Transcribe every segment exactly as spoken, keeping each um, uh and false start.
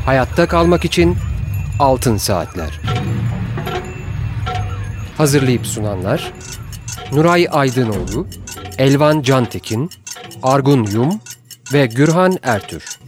Hayatta kalmak için Altın Saatler. Hazırlayıp sunanlar Nuray Aydınoğlu, Elvan Cantekin, Argun Yum ve Gürhan Ertür.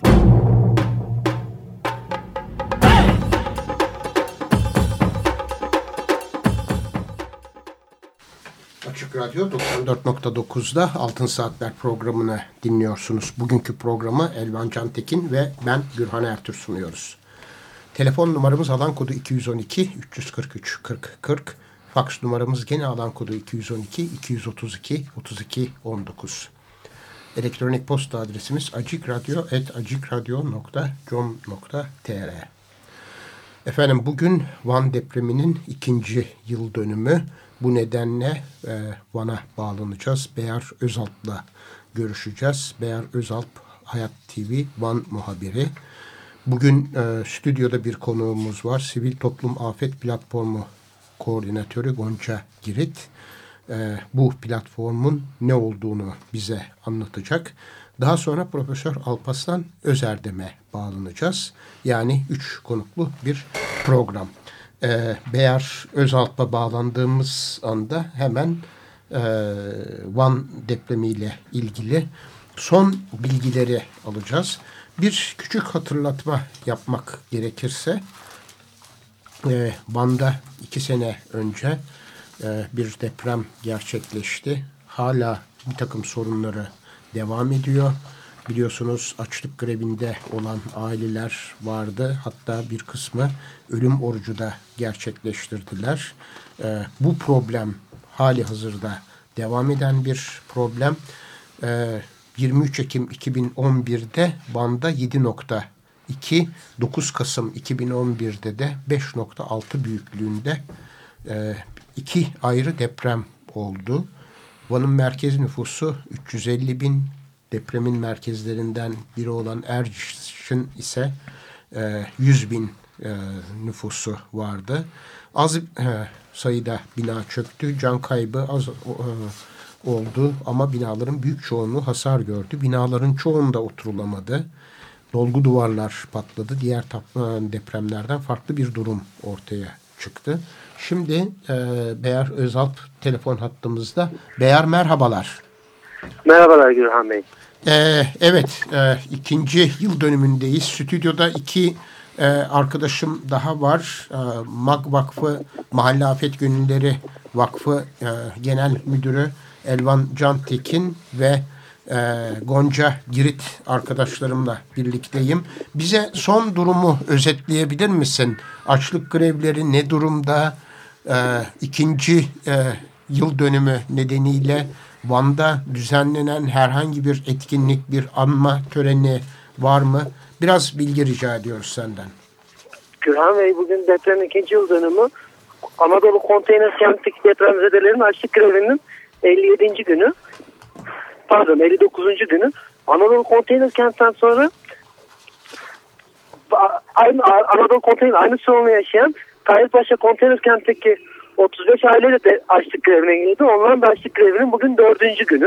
Açık Radyo doksan dört nokta dokuz'da Altın Saatler programını dinliyorsunuz. Bugünkü programı Elvan Cantekin ve ben Gürhan Ertür sunuyoruz. Telefon numaramız alan kodu iki yüz on iki üç yüz kırk üç kırk kırk. Faks numaramız gene alan kodu iki yüz on iki iki yüz otuz iki otuz iki on dokuz. Elektronik posta adresimiz acikradyo at acikradyo nokta com nokta tr. Efendim bugün Van depreminin ikinci yıl dönümü. Bu nedenle e, Van'a bağlanacağız. Beyar Özalp'la görüşeceğiz. Beyar Özalp, Hayat T V Van muhabiri. Bugün e, stüdyoda bir konuğumuz var. Sivil Toplum Afet Platformu Koordinatörü Gonca Girit. E, bu platformun ne olduğunu bize anlatacak. Daha sonra Profesör Alparslan Özerdem'e bağlanacağız. Yani üç konuklu bir program. E, Beyar Özalp'a bağlandığımız anda hemen e, Van depremiyle ilgili son bilgileri alacağız. Bir küçük hatırlatma yapmak gerekirse e, Van'da iki sene önce e, bir deprem gerçekleşti. Hala bir takım sorunları devam ediyor. Biliyorsunuz açlık grevinde olan aileler vardı. Hatta bir kısmı ölüm orucu da gerçekleştirdiler. Ee, bu problem hali hazırda devam eden bir problem. Ee, yirmi üç Ekim iki bin on bir'de Van'da yedi nokta iki, dokuz Kasım iki bin on bir'de de beş nokta altı büyüklüğünde e, iki ayrı deprem oldu. Van'ın merkez nüfusu üç yüz elli bin. Depremin merkezlerinden biri olan Erciş'in ise e, yüz bin e, nüfusu vardı. Az e, sayıda bina çöktü. Can kaybı az e, oldu ama binaların büyük çoğunluğu hasar gördü. Binaların çoğunda oturulamadı. Dolgu duvarlar patladı. Diğer depremlerden farklı bir durum ortaya çıktı. Şimdi e, Beyar Özalp telefon hattımızda. Beyar merhabalar. Merhabalar Gürhan Bey. Ee, evet, e, ikinci yıl dönümündeyiz. Stüdyoda iki e, arkadaşım daha var. E, MAG Vakfı, Mahalle Afet Gönülleri Vakfı e, Genel Müdürü Elvan Cantekin ve e, Gonca Girit arkadaşlarımla birlikteyim. Bize son durumu özetleyebilir misin? Açlık grevleri ne durumda? E, ikinci e, yıl dönümü nedeniyle Van'da düzenlenen herhangi bir etkinlik, bir anma töreni var mı? Biraz bilgi rica ediyoruz senden. Gürhan Bey, bugün depremin ikinci yıl dönümü. Anadolu Konteyner Kent'teki depremzedelerin açlık grevinin elli yedinci günü. Pardon elli dokuzuncu günü. Anadolu Konteyner Kent'ten sonra aynı, Anadolu Konteyner aynı sorunu yaşayan Tahirpaşa Konteyner Kent'teki otuz beş aile de açlık grevine girdi. Onların da açlık grevinin bugün dördüncü günü.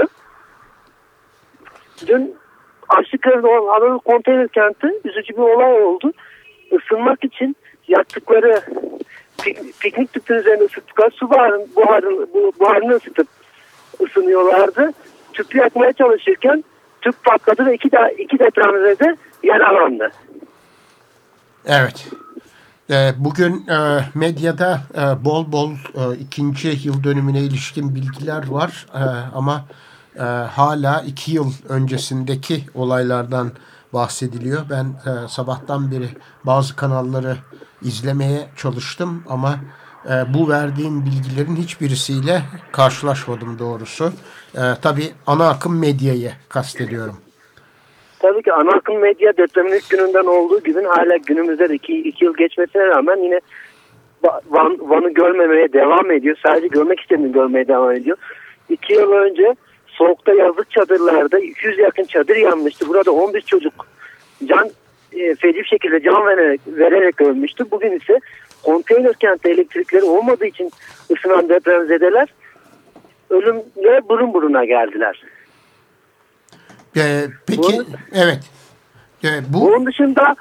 Dün açlık grevinde olan Anadolu Konteyner Kenti üzücü bir olay oldu. Isınmak için yaktıkları pik, piknik tüpünün üzerinde ısıttıkları su buharını, buharını, bu, buharını ısıtıp ısınıyorlardı. Tüpü yakmaya çalışırken tüp patladı ve iki, de, iki depremde de yaralandı. Evet. Bugün medyada bol bol ikinci yıl dönümüne ilişkin bilgiler var ama hala iki yıl öncesindeki olaylardan bahsediliyor. Ben sabahtan beri bazı kanalları izlemeye çalıştım ama bu verdiğim bilgilerin hiçbirisiyle karşılaşmadım doğrusu. Tabii ana akım medyayı kastediyorum. Tabii ki ana akım medya depremin ilk gününden olduğu gibi hala günümüzde de iki, iki yıl geçmesine rağmen yine Van, Van'ı görmemeye devam ediyor. Sadece görmek istediğini görmeye devam ediyor. İki yıl önce soğukta yazlık çadırlarda iki yüz yakın çadır yanmıştı. Burada on bir çocuk can e, feci bir şekilde can vererek, vererek ölmüştü. Bugün ise konteyner kentte elektrikleri olmadığı için ısınan depremzedeler ölümle burun buruna geldiler. Ee, peki Bunun, evet. Ee, bu... Bunun dışında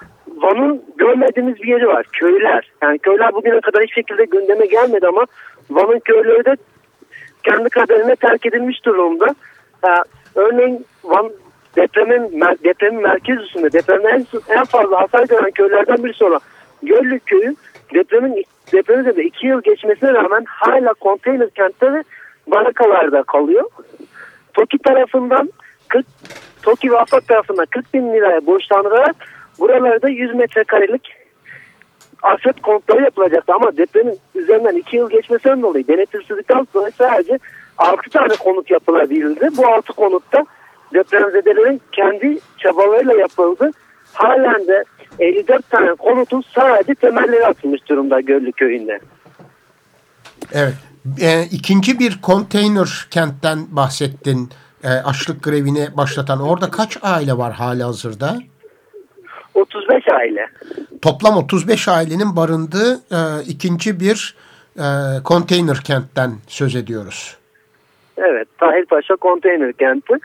Van'ın görmediğimiz bir yeri var. Köyler. Yani köyler bugüne kadar hiçbir şekilde gündeme gelmedi ama Van'ın köyleri de kendi kaderine terk edilmiş durumda. Ha, örneğin Van depremin, depremin merkez üstünde depremin en, en fazla hasar gören köylerden birisi olan Göllük Köyü depremin depremde de iki yıl geçmesine rağmen hala konteyner kentte ve barakalarda kalıyor. TOKİ tarafından kırk, TOKİ ve AFAD tarafından kırk bin liraya borçlanılarak buralarda yüz metrekarelik afet konutları yapılacaktı ama depremin üzerinden iki yıl geçmesinden dolayı denetimsizlikten dolayı sadece altı tane konut yapılabildi. Bu altı konutta depremzedelerin kendi çabalarıyla yapıldı. Halen de elli dört tane konutun sadece temelleri atılmış durumda Göllük Köyü'nde. Evet. E, ikinci bir konteyner kentten bahsettin. E, açlık grevini başlatan. Orada kaç aile var halihazırda? otuz beş aile. Toplam otuz beş ailenin barındığı e, ikinci bir e, konteyner kentten söz ediyoruz. Evet. Tahirpaşa konteyner kenti.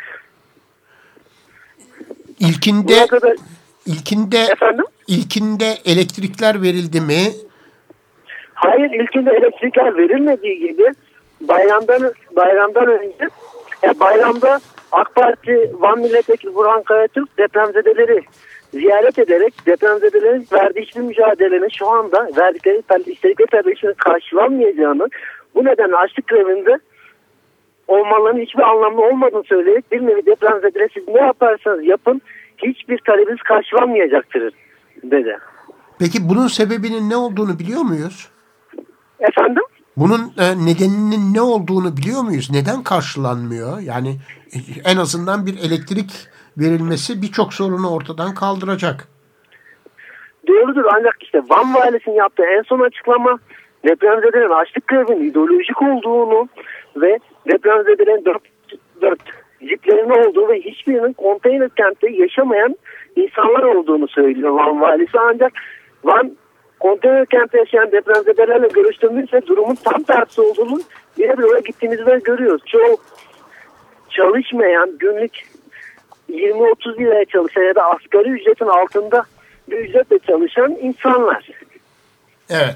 İlkinde kadar... ilkinde Efendim? ilkinde elektrikler verildi mi? Hayır, ilkinde elektrikler verilmediği gibi bayramdan bayramdan önce yani bayramda AK Parti Van Milletvekili Burhan Karatürk depremzedeleri ziyaret ederek depremzedelerin verdiği hiçbir mücadelenin şu anda verdikleri istedikleri paylaşımın karşılanmayacağını, bu nedenle açlık grevinde olmalarının hiçbir anlamlı olmadığını söyleyerek bir nevi depremzedeler siz ne yaparsanız yapın hiçbir talebiniz karşılanmayacaktır dedi. Peki bunun sebebinin ne olduğunu biliyor muyuz? Efendim? Bunun e, nedeninin ne olduğunu biliyor muyuz? Neden karşılanmıyor? Yani en azından bir elektrik verilmesi birçok sorunu ortadan kaldıracak. Doğrudur ancak işte Van Valisi'nin yaptığı en son açıklama depremzedelerin açlık grevinin ideolojik olduğunu ve depremzedelerin dört, dört jiplerinin olduğu ve hiçbirinin konteyner kentte yaşamayan insanlar olduğunu söylüyor Van Valisi. Ancak Van konteyner kentte yaşayan depremzedelerle görüştüğümüzde durumun tam tersi olduğunu birebir oraya gittiğimizde görüyoruz. Çoğu çalışmayan, günlük yirmi otuz liraya çalışan ya da asgari ücretin altında bir ücretle çalışan insanlar. Evet.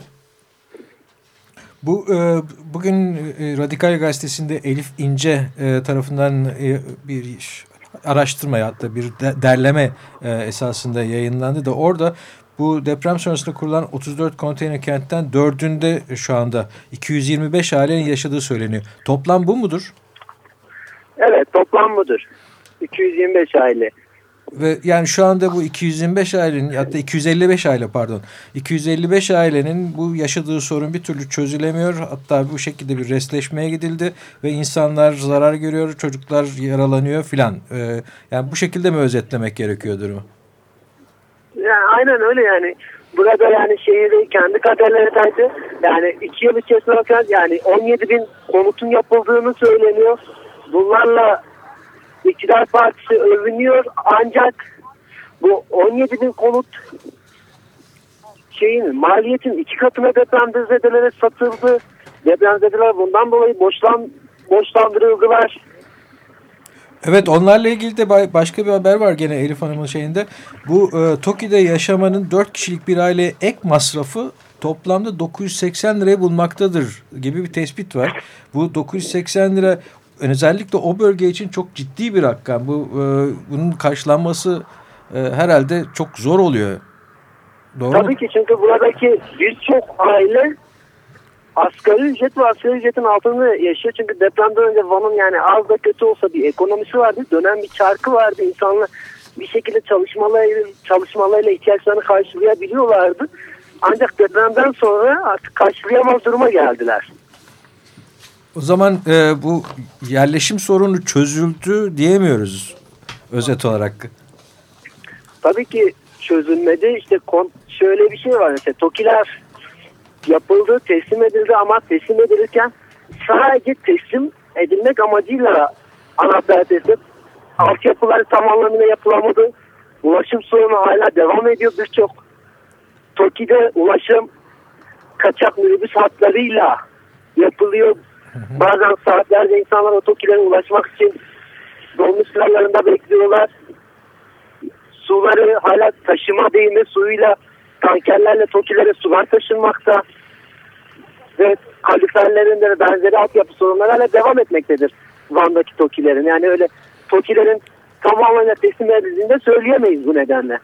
Bu e, bugün e, Radikal Gazetesi'nde Elif İnce e, tarafından e, bir araştırma hatta bir de, derleme e, esasında yayınlandı da orada bu deprem sonrasında kurulan otuz dört konteyner kentten dördünde şu anda iki yüz yirmi beş ailenin yaşadığı söyleniyor. Toplam bu mudur? Evet, toplam budur. iki yüz yirmi beş aile. Ve yani şu anda bu iki yüz yirmi beş ailenin hatta iki yüz elli beş aile pardon iki yüz elli beş ailenin bu yaşadığı sorun bir türlü çözülemiyor. Hatta bu şekilde bir restleşmeye gidildi ve insanlar zarar görüyor, çocuklar yaralanıyor filan. Ee, yani bu şekilde mi özetlemek gerekiyor durumu? Yani aynen öyle yani. Burada yani şehirde kendi kaderleri tersi yani iki yıl içerisinde bakar yani on yedi bin konutun yapıldığını söyleniyor. Bunlarla İktidar Partisi övünüyor ancak bu on yedi bin konut şeyin maliyetin iki katına depremzedelere satıldı. Depremzedeler bundan dolayı borçlan, borçlandırıldılar. Evet, onlarla ilgili de başka bir haber var gene Elif Hanım'ın şeyinde. Bu e, TOKİ'de yaşamanın dört kişilik bir aileye ek masrafı toplamda dokuz yüz seksen lirayı bulmaktadır gibi bir tespit var. Bu dokuz yüz seksen lira özellikle o bölge için çok ciddi bir rakam. Bu e, bunun karşılanması e, herhalde çok zor oluyor. Doğru Tabii mu? ki çünkü buradaki birçok aile asgari ücret ve asgari ücretin altında yaşıyor. Çünkü depremden önce Van'ın yani az da kötü olsa bir ekonomisi vardı. Dönen bir çarkı vardı. İnsanlar bir şekilde çalışmalarıyla, çalışmalarıyla ihtiyaçlarını karşılayabiliyorlardı. Ancak depremden sonra artık karşılayamaz duruma geldiler. O zaman e, bu yerleşim sorunu çözüldü diyemiyoruz özet olarak. Tabii ki çözülmedi. İşte şöyle bir şey var. Mesela TOKİ'ler yapıldı, teslim edildi ama teslim edilirken sadece teslim edilmek amacıyla anahtar teslim. Altyapılar tam anlamıyla yapılamadı. Ulaşım sorunu hala devam ediyor birçok. TOKİ'de ulaşım kaçak minibüs hatlarıyla yapılıyor. Hı hı. Bazen saatlerce insanlar o TOKİ'lere ulaşmak için dolmuş sıralarında bekliyorlar. suları hala taşıma değme suyuyla tankerlerle TOKİ'lere sular taşınmakta ve kaloriferlerin de benzeri altyapı sorunları hala devam etmektedir Van'daki TOKİ'lerin. Yani öyle TOKİ'lerin tamamen teslim edildiğini de söyleyemeyiz bu nedenle.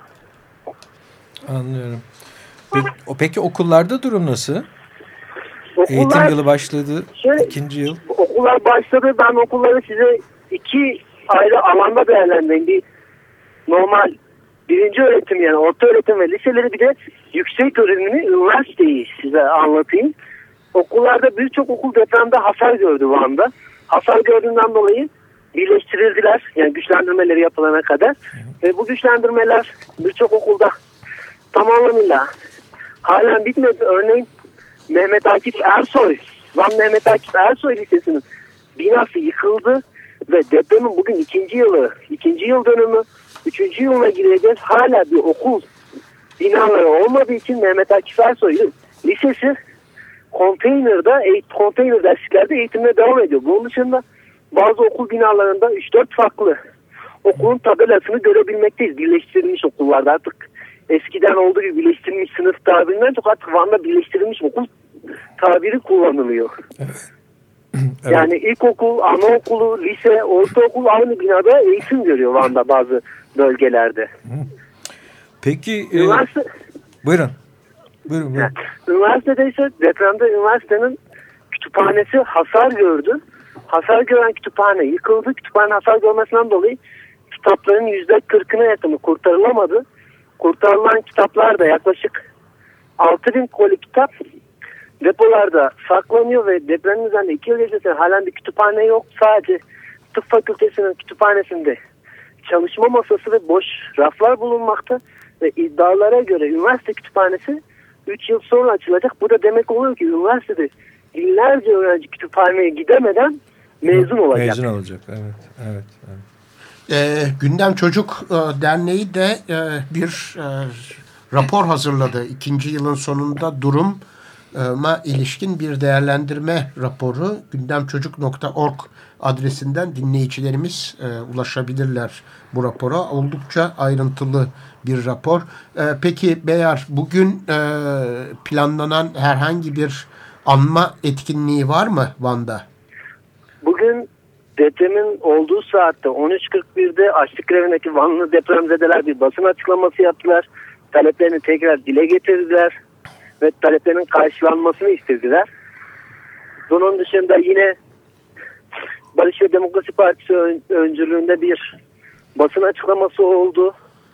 Anlıyorum. Peki, peki okullarda durum nasıl? Okullar, Eğitim yılı başladı. Şöyle, ikinci yıl. Okullar başladı. Ben okulları size iki ayrı alanda değerlendireyim. Bir normal birinci öğretim, yani orta öğretim ve liseleri, bir de yüksek öğrenimi, üniversiteyi size anlatayım. Okullarda birçok okul depremde hasar gördü Van'da. Hasar gördüğünden dolayı birleştirildiler. Yani güçlendirmeleri yapılana kadar. Ve bu güçlendirmeler birçok okulda tamamıyla halen bitmedi. Örneğin Mehmet Akif Ersoy, Van Mehmet Akif Ersoy Lisesi'nin binası yıkıldı ve depremin bugün ikinci yılı, ikinci yıl dönümü, üçüncü yılına gireceğiz. Hala bir okul binaları olmadığı için Mehmet Akif Ersoy Lisesi konteynerda, konteyner derslerde eğitimine devam ediyor. Bunun dışında bazı okul binalarında üç dört farklı okulun tabelasını görebilmekteyiz. Birleştirilmiş okullarda artık eskiden olduğu gibi birleştirilmiş sınıf tabirinden çok artık Van'da birleştirilmiş okul tabiri kullanılıyor. Evet. Evet. Yani ilkokul, anaokulu, lise, ortaokul aynı binada eğitim görüyor Van'da bazı bölgelerde. Peki Üniversite... e, buyurun. Buyurun, buyurun. Üniversitede ise depremde üniversitenin kütüphanesi hasar gördü. Hasar gören kütüphane yıkıldı. Kütüphane hasar görmesinden dolayı kitapların yüzde kırkına yakını kurtarılamadı. Kurtarılan kitaplar da yaklaşık altı bin koli kitap depolarda saklanıyor ve depremin üzerinde iki yıl geçmesine halen bir kütüphane yok. Sadece tıp fakültesinin kütüphanesinde çalışma masası ve boş raflar bulunmakta ve iddialara göre üniversite kütüphanesi üç yıl sonra açılacak. Bu da demek oluyor ki üniversitede binlerce öğrenci kütüphaneye gidemeden mezun olacak. Mezun olacak, evet. evet, evet. E, Gündem Çocuk e, Derneği de e, bir e, rapor hazırladı. İkinci yılın sonunda duruma ilişkin bir değerlendirme raporu. gündemçocuk nokta org adresinden dinleyicilerimiz e, ulaşabilirler bu rapora. Oldukça ayrıntılı bir rapor. E, peki Beyar, bugün e, planlanan herhangi bir anma etkinliği var mı Van'da? Bugün depremin olduğu saatte on üç kırk birde açlık grevindeki Vanlı depremzedeler bir basın açıklaması yaptılar. Taleplerini tekrar dile getirdiler ve taleplerinin karşılanmasını istediler. Bunun dışında yine Barış ve Demokrasi Partisi öncülüğünde bir basın açıklaması oldu.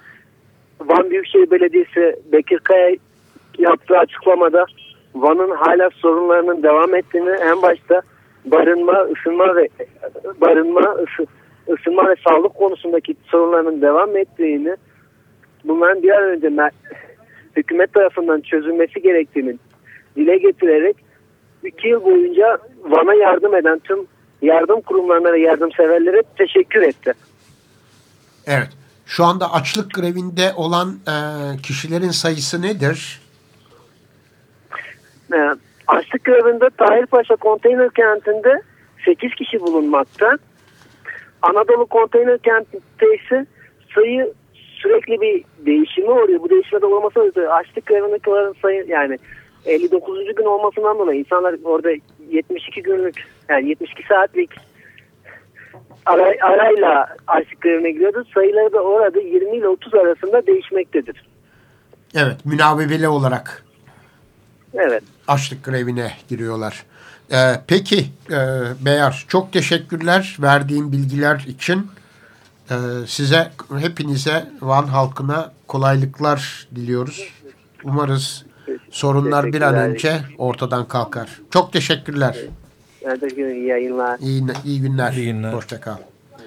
Van Büyükşehir Belediyesi Bekir Kaya yaptığı açıklamada Van'ın hala sorunlarının devam ettiğini, en başta barınma, ısınma ve barınma, ısı, ısınma ve sağlık konusundaki sorunların devam ettiğini, bunların bir an önce hükümet tarafından çözülmesi gerektiğini dile getirerek iki yıl boyunca Van'a yardım eden tüm yardım kurumlarına ve yardımseverlere teşekkür etti. Evet. Şu anda açlık grevinde olan e, kişilerin sayısı nedir? E, açlık grevinde Tahirpaşa konteyner kentinde sekiz kişi bulunmakta. Anadolu konteyner kentinde ise sayı sürekli bir değişimi oluyor. Bu değişime de olması açlık grevindekilerin sayı, yani elli dokuzuncu gün olmasından dolayı insanlar orada yetmiş iki günlük, yani yetmiş iki saatlik Aray, arayla açlık grevine giriyordu. Sayıları da orada yirmi ile otuz arasında değişmektedir. Evet, münavebeli olarak evet. açlık grevine giriyorlar. Ee, peki e, Beyar, çok teşekkürler verdiğin bilgiler için. Ee, size, hepinize, Van halkına kolaylıklar diliyoruz. Umarız sorunlar bir an önce ortadan kalkar. Çok teşekkürler. İyi yayınlar. İyi, iyi günler. İyi günler. Hoşça kal.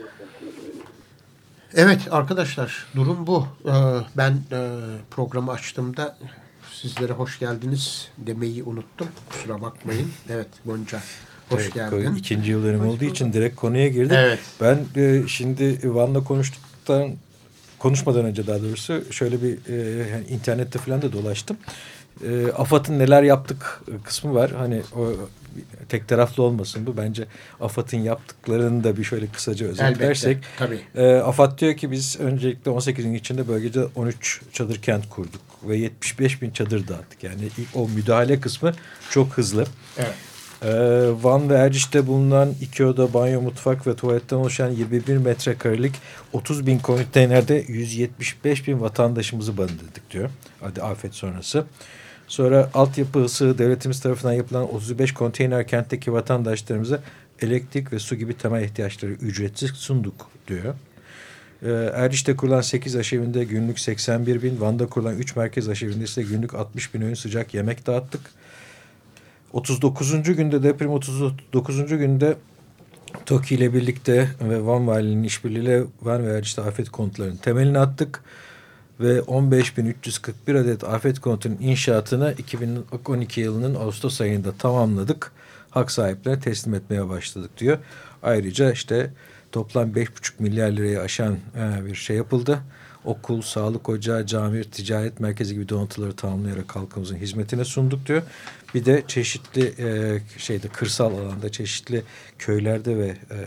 Evet arkadaşlar, durum bu. Ee, ben e, programı açtığımda sizlere hoş geldiniz demeyi unuttum. Kusura bakmayın. Evet Gonca, hoş evet, geldin. İkinci yıl dönümü olduğu için direkt konuya girdik. Evet. Ben e, şimdi Van'la konuştuktan konuşmadan önce daha doğrusu şöyle bir e, internette falan da dolaştım. e, AFAD'ın neler yaptık kısmı var. Hani o tek taraflı olmasın bu. Bence AFAD'ın yaptıklarını da bir şöyle kısaca özetlersek. Elbette, tabii. E, AFAD diyor ki biz öncelikle on sekiz gün içinde bölgede on üç çadır kent kurduk ve yetmiş beş bin çadır dağıttık. Yani ilk o müdahale kısmı çok hızlı. Evet. Ee, Van ve Erciş'te bulunan iki oda, banyo, mutfak ve tuvaletten oluşan yirmi bir metrekarelik otuz bin konteynerde yüz yetmiş beş bin vatandaşımızı barındırdık diyor. Hadi afet sonrası. Sonra altyapısı devletimiz tarafından yapılan otuz beş konteyner kentteki vatandaşlarımıza elektrik ve su gibi temel ihtiyaçları ücretsiz sunduk diyor. Ee, Erciş'te kurulan sekiz aşevinde günlük seksen bir bin, Van'da kurulan üç merkez aşevinde ise günlük altmış bin öğün sıcak yemek dağıttık. otuz dokuzuncu günde deprem otuz dokuzuncu günde TOKİ ile birlikte ve Van Valiliğinin işbirliğiyle Van ve Erciş'te afet konutlarının temelini attık. Ve on beş bin üç yüz kırk bir adet afet konutunun inşaatını iki bin on iki yılının Ağustos ayında tamamladık. Hak sahiplerine teslim etmeye başladık diyor. Ayrıca işte toplam beş buçuk milyar lirayı aşan e, bir şey yapıldı. Okul, sağlık ocağı, cami, ticaret merkezi gibi donatıları tamamlayarak halkımızın hizmetine sunduk diyor. Bir de çeşitli e, şeyde kırsal alanda çeşitli köylerde ve e,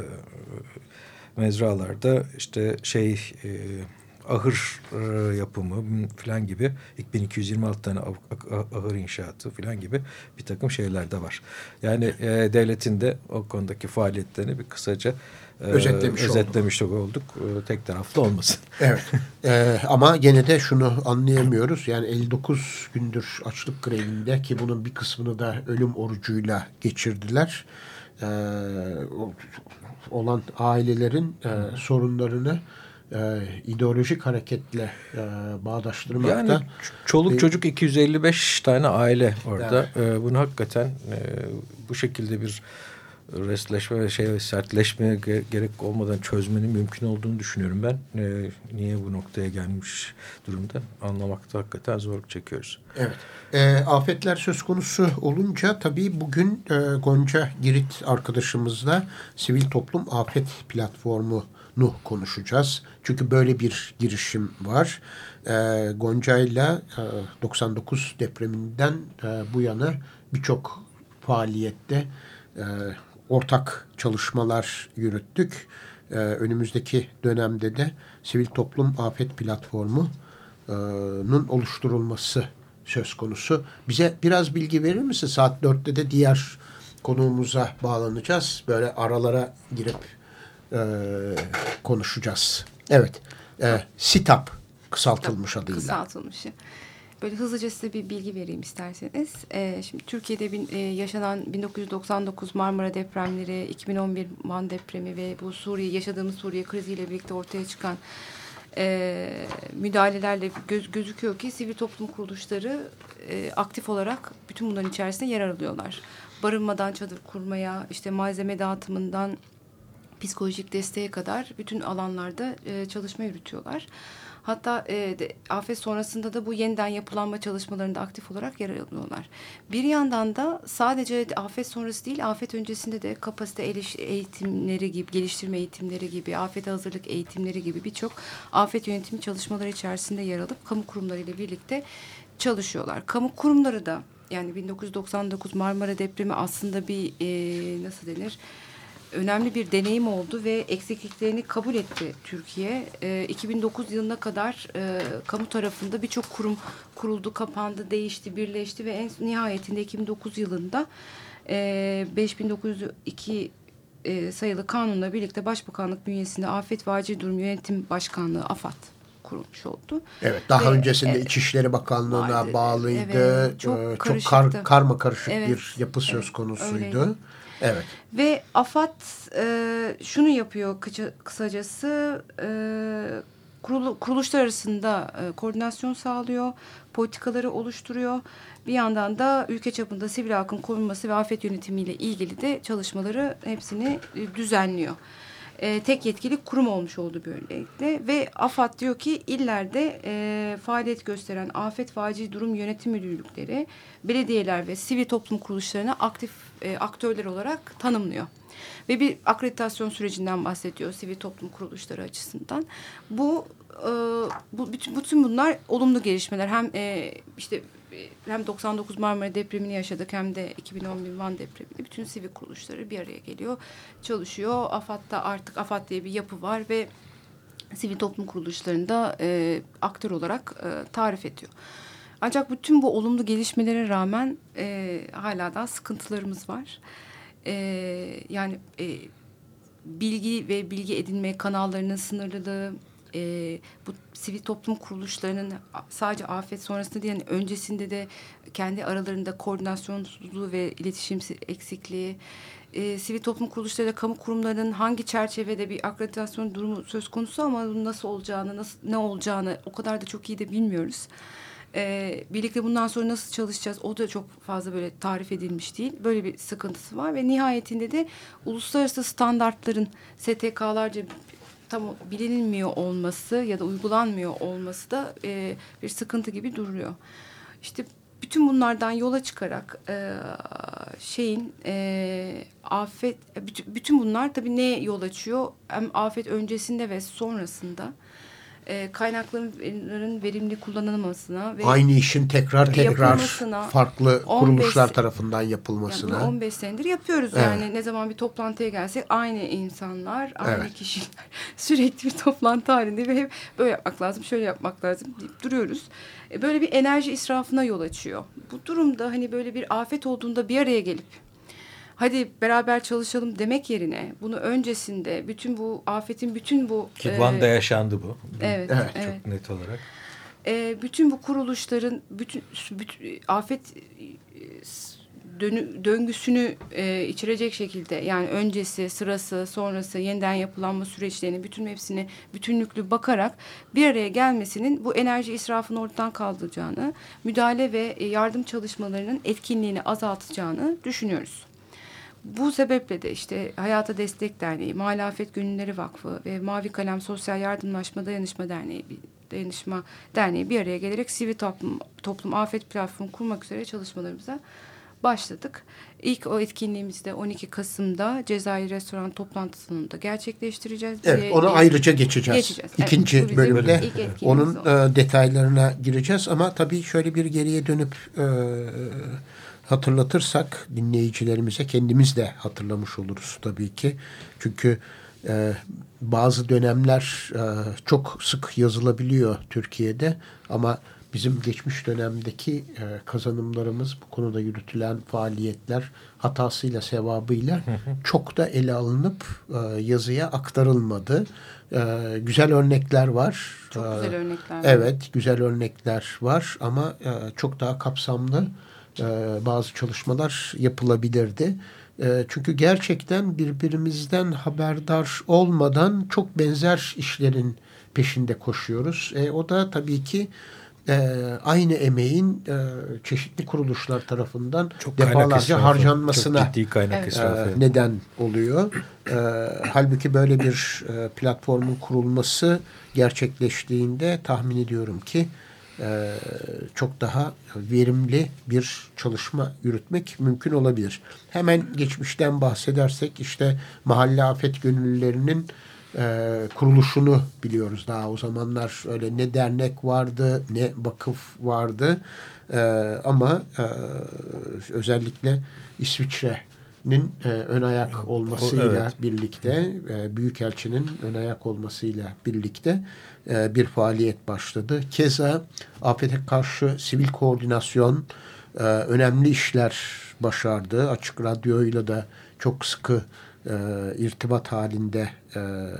mezralarda işte şey e, ahır e, yapımı falan gibi bin iki yüz yirmi altı tane ahır inşaatı falan gibi bir takım şeyler de var. Yani e, devletin de o konudaki faaliyetlerini bir kısaca e, özetlemiş, özetlemiş olduk. olduk. E, tek taraflı olmasın. Evet. E, ama gene de şunu anlayamıyoruz. Yani elli dokuz gündür açlık grevinde ki bunun bir kısmını da ölüm orucuyla geçirdiler. E, olan ailelerin e, sorunlarını e, ideolojik hareketle e, bağdaştırmakta. Yani çoluk e, çocuk iki yüz elli beş tane aile orada. Evet. E, bunu hakikaten e, bu şekilde bir restleşme ve şey sertleşmeye gerek olmadan çözmenin mümkün olduğunu düşünüyorum ben. E, niye bu noktaya gelmiş durumda anlamakta hakikaten zorluk çekiyoruz. Evet. E, afetler söz konusu olunca tabii bugün e, Gonca Girit arkadaşımızla Sivil Toplum Afet Platformu Nuh konuşacağız. Çünkü böyle bir girişim var. E, Gonca'yla e, doksan dokuz depreminden e, bu yana birçok faaliyette e, ortak çalışmalar yürüttük. E, önümüzdeki dönemde de Sivil Toplum Afet Platformu'nun oluşturulması söz konusu. Bize biraz bilgi verir misin? Saat dörtte de diğer konuğumuza bağlanacağız. Böyle aralara girip Ee, konuşacağız. Evet. E, SİTAP kısaltılmış adıyla. Kısaltılmışı. Böyle hızlıca size bir bilgi vereyim isterseniz. Ee, şimdi Türkiye'de bin, e, yaşanan bin dokuz yüz doksan dokuz Marmara depremleri, iki bin on bir Van depremi ve bu Suriye yaşadığımız Suriye kriziyle birlikte ortaya çıkan e, müdahalelerle göz, gözüküyor ki sivil toplum kuruluşları e, aktif olarak bütün bunların içerisinde yer alıyorlar. Barınmadan çadır kurmaya, işte malzeme dağıtımından psikolojik desteğe kadar bütün alanlarda e, çalışma yürütüyorlar. Hatta e, de, afet sonrasında da bu yeniden yapılanma çalışmalarında aktif olarak yer alıyorlar. Bir yandan da sadece afet sonrası değil, afet öncesinde de kapasite eğitimleri gibi, geliştirme eğitimleri gibi, afete hazırlık eğitimleri gibi birçok afet yönetimi çalışmaları içerisinde yer alıp kamu kurumlarıyla birlikte çalışıyorlar. Kamu kurumları da yani bin dokuz yüz doksan dokuz Marmara depremi aslında bir e, nasıl denir? Önemli bir deneyim oldu ve eksikliklerini kabul etti Türkiye. E, iki bin dokuz yılına kadar e, kamu tarafında birçok kurum kuruldu, kapandı, değişti, birleşti ve en nihayetinde iki bin dokuz yılında e, beş bin dokuz yüz iki e, sayılı kanunla birlikte Başbakanlık bünyesinde Afet ve Acil Durum Yönetim Başkanlığı AFAD kurulmuş oldu. Evet, daha ve, öncesinde e, İçişleri Bakanlığı'na vardı, bağlıydı. Evet, çok, ee, çok kar, karma karışık evet, bir yapı söz evet, konusuydu. Öyleydi. Evet. Ve AFAD e, şunu yapıyor kısacası e, kurulu, kuruluşlar arasında e, koordinasyon sağlıyor, politikaları oluşturuyor. Bir yandan da ülke çapında sivil halkın korunması ve afet yönetimiyle ilgili de çalışmaları hepsini e, düzenliyor. E, tek yetkili kurum olmuş oldu böylelikle ve AFAD diyor ki illerde e, faaliyet gösteren afet ve acil durum yönetim müdürlükleri, belediyeler ve sivil toplum kuruluşlarına aktif e, aktörler olarak tanımlıyor. Ve bir akreditasyon sürecinden bahsediyor sivil toplum kuruluşları açısından. Bu, e, bu bütün, bütün bunlar olumlu gelişmeler. Hem e, işte hem doksan dokuz Marmara depremini yaşadık hem de iki bin on bir Van depremini. Bütün sivil kuruluşları bir araya geliyor, çalışıyor. AFAD'da artık AFAD diye bir yapı var ve sivil toplum kuruluşlarında e, aktör olarak e, tarif ediyor. Ancak bütün bu olumlu gelişmelere rağmen e, hala da sıkıntılarımız var. E, yani e, bilgi ve bilgi edinme kanallarının sınırlılığı, e, bu sivil toplum kuruluşlarının sadece afet sonrasında değil, yani öncesinde de kendi aralarında koordinasyonsuzluğu ve iletişim eksikliği, e, sivil toplum kuruluşları da kamu kurumlarının hangi çerçevede bir akreditasyon durumu söz konusu ama bunun nasıl olacağını, nasıl ne olacağını o kadar da çok iyi de bilmiyoruz. Ee, birlikte bundan sonra nasıl çalışacağız o da çok fazla böyle tarif edilmiş değil. Böyle bir sıkıntısı var ve nihayetinde de uluslararası standartların S T K'larca tam bilinmiyor olması ya da uygulanmıyor olması da e, bir sıkıntı gibi duruyor. İşte bütün bunlardan yola çıkarak e, şeyin e, afet bütün, bütün bunlar tabii ne yol açıyor? Hem afet öncesinde ve sonrasında E, kaynakların verimli kullanılmasına ve aynı işin tekrar tekrar farklı kuruluşlar on beş tarafından yapılmasına. Yani on beş senedir yapıyoruz. Evet. Yani ne zaman bir toplantıya gelsek aynı insanlar, aynı evet. kişiler sürekli bir toplantı halinde ve hep böyle yapmak lazım, şöyle yapmak lazım deyip duruyoruz. E, böyle bir enerji israfına yol açıyor. Bu durumda hani böyle bir afet olduğunda bir araya gelip hadi beraber çalışalım demek yerine bunu öncesinde bütün bu afetin bütün bu... Ki Van'da e, yaşandı bu. Evet, evet. evet. Çok net olarak. E, bütün bu kuruluşların bütün, bütün afet dönü, döngüsünü e, içirecek şekilde yani öncesi, sırası, sonrası, yeniden yapılanma süreçlerini bütün hepsini bütünlüklü bakarak bir araya gelmesinin bu enerji israfını ortadan kaldıracağını, müdahale ve yardım çalışmalarının etkinliğini azaltacağını düşünüyoruz. Bu sebeple de işte Hayata Destek Derneği, Mahalle Afet Gönüllüleri Vakfı ve Mavi Kalem Sosyal Yardımlaşma Dayanışma Derneği, Dayanışma Derneği bir araya gelerek sivil toplum, toplum afet platformu kurmak üzere çalışmalarımıza başladık. İlk o etkinliğimizde on iki Kasım'da Cezayir Restoran Toplantı Salonu'nda gerçekleştireceğiz. Evet, ona bir, ayrıca geçeceğiz. geçeceğiz. İkinci evet, bölümde onun e, detaylarına gireceğiz ama tabii şöyle bir geriye dönüp e, hatırlatırsak dinleyicilerimize kendimiz de hatırlamış oluruz tabii ki. Çünkü e, bazı dönemler e, çok sık yazılabiliyor Türkiye'de ama bizim geçmiş dönemdeki e, kazanımlarımız, bu konuda yürütülen faaliyetler hatasıyla, sevabıyla çok da ele alınıp e, yazıya aktarılmadı. E, güzel örnekler var. Çok e, güzel örnekler var. Evet, güzel örnekler var ama e, çok daha kapsamlı e, bazı çalışmalar yapılabilirdi. E, çünkü gerçekten birbirimizden haberdar olmadan çok benzer işlerin peşinde koşuyoruz. E, o da tabii ki E, aynı emeğin e, çeşitli kuruluşlar tarafından çok defalarca harcanmasına çok ciddi kaynak israfı. E, neden oluyor. E, halbuki böyle bir e, platformun kurulması gerçekleştiğinde tahmin ediyorum ki e, çok daha verimli bir çalışma yürütmek mümkün olabilir. Hemen geçmişten bahsedersek işte Mahalle Afet Gönüllülerinin E, kuruluşunu biliyoruz. Daha o zamanlar öyle ne dernek vardı ne vakıf vardı e, ama e, özellikle İsviçre'nin e, ön ayak olmasıyla evet. birlikte e, Büyükelçinin ön ayak olmasıyla birlikte e, bir faaliyet başladı. Keza afete karşı sivil koordinasyon e, önemli işler başardı. Açık Radyo'yla da çok sıkı E, irtibat halinde e,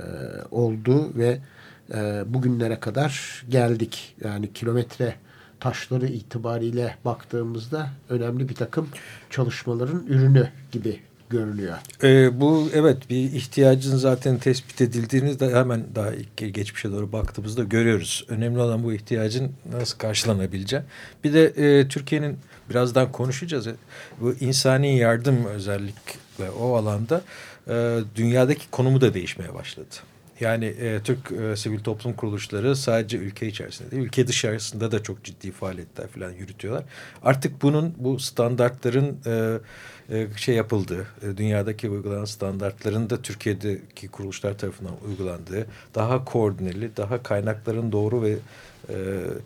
oldu ve e, bugünlere kadar geldik. Yani kilometre taşları itibariyle baktığımızda önemli bir takım çalışmaların ürünü gibi görünüyor. E, bu evet bir ihtiyacın zaten tespit edildiğini de hemen daha ilk geçmişe doğru baktığımızda görüyoruz. Önemli olan bu ihtiyacın nasıl karşılanabileceği. Bir de e, Türkiye'nin birazdan konuşacağız. Bu insani yardım özellikle o alanda e, dünyadaki konumu da değişmeye başladı. Yani e, Türk e, sivil toplum kuruluşları sadece ülke içerisinde değil, ülke dışarısında da çok ciddi faaliyetler falan yürütüyorlar. Artık bunun, bu standartların e, e, şey yapıldığı, e, dünyadaki uygulanan standartların da Türkiye'deki kuruluşlar tarafından uygulandığı, daha koordineli, daha kaynakların doğru ve e,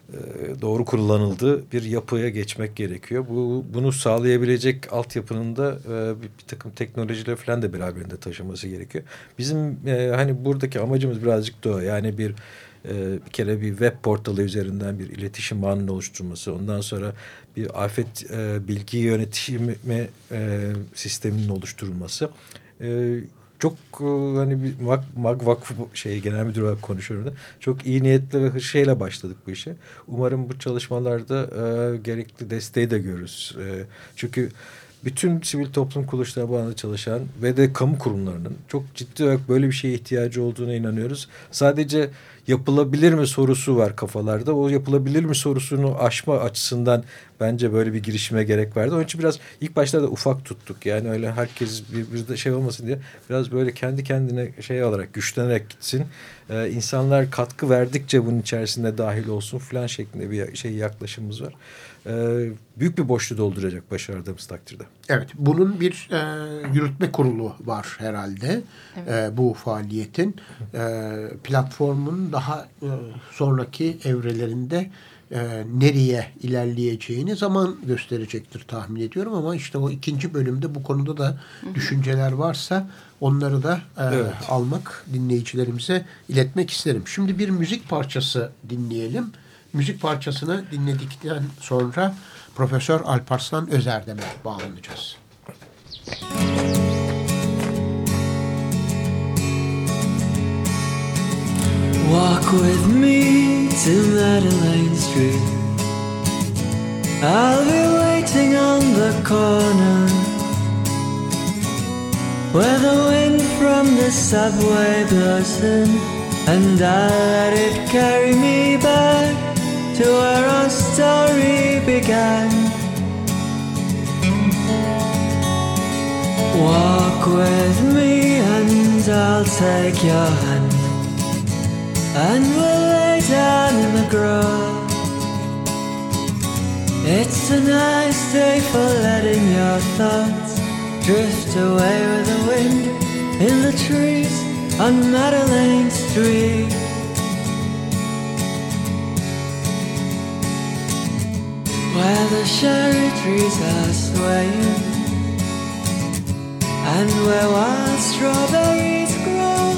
doğru kullanıldığı bir yapıya geçmek gerekiyor. Bu bunu sağlayabilecek altyapının da e, bir, bir takım teknolojiler falan da beraberinde taşıması gerekiyor. Bizim e, hani buradaki amacımız birazcık da o. Yani bir e, bir kere bir web portalı üzerinden bir iletişim ağının oluşturması, ondan sonra bir afet e, bilgi yönetimi e, sisteminin oluşturulması. E, Çok e, hani bir Mag, Mag Vakfı şey genel müdür olarak konuşuyorum da çok iyi niyetli ve şeyle başladık bu işe. Umarım bu çalışmalarda e, gerekli desteği de görürüz. E, çünkü bütün sivil toplum kuruluşlarına bağlı çalışan ve de kamu kurumlarının çok ciddi olarak böyle bir şeye ihtiyacı olduğuna inanıyoruz. Sadece yapılabilir mi sorusu var kafalarda. O yapılabilir mi sorusunu aşma açısından bence böyle bir girişime gerek vardı. Onun için biraz ilk başlarda ufak tuttuk. Yani öyle herkes bir, bir de şey olmasın diye biraz böyle kendi kendine şey olarak güçlenerek gitsin. Ee, insanlar katkı verdikçe bunun içerisinde dahil olsun falan şeklinde bir şey yaklaşımımız var. Ee, büyük bir boşluğu dolduracak başardığımız takdirde. Evet, bunun bir e, yürütme kurulu var herhalde. Evet. E, bu faaliyetin e, platformun daha e, sonraki evrelerinde e, nereye ilerleyeceğini zaman gösterecektir tahmin ediyorum. Ama işte o ikinci bölümde bu konuda da Hı-hı. düşünceler varsa onları da e, evet. almak, dinleyicilerimize iletmek isterim. Şimdi bir müzik parçası dinleyelim. Müzik parçasını dinledikten sonra Profesör Alparslan Özerdem'e bağlanacağız. Walk with me to Madeleine Street. I'll be waiting on the corner where the wind from the subway blows in, and I'll let it carry me back to where our story began. Walk with me and I'll take your hand, and we'll lay down in the grove. It's a nice day for letting your thoughts drift away with the wind in the trees on Madeleine Street. Where the cherry trees are swaying, and where wild strawberries grow.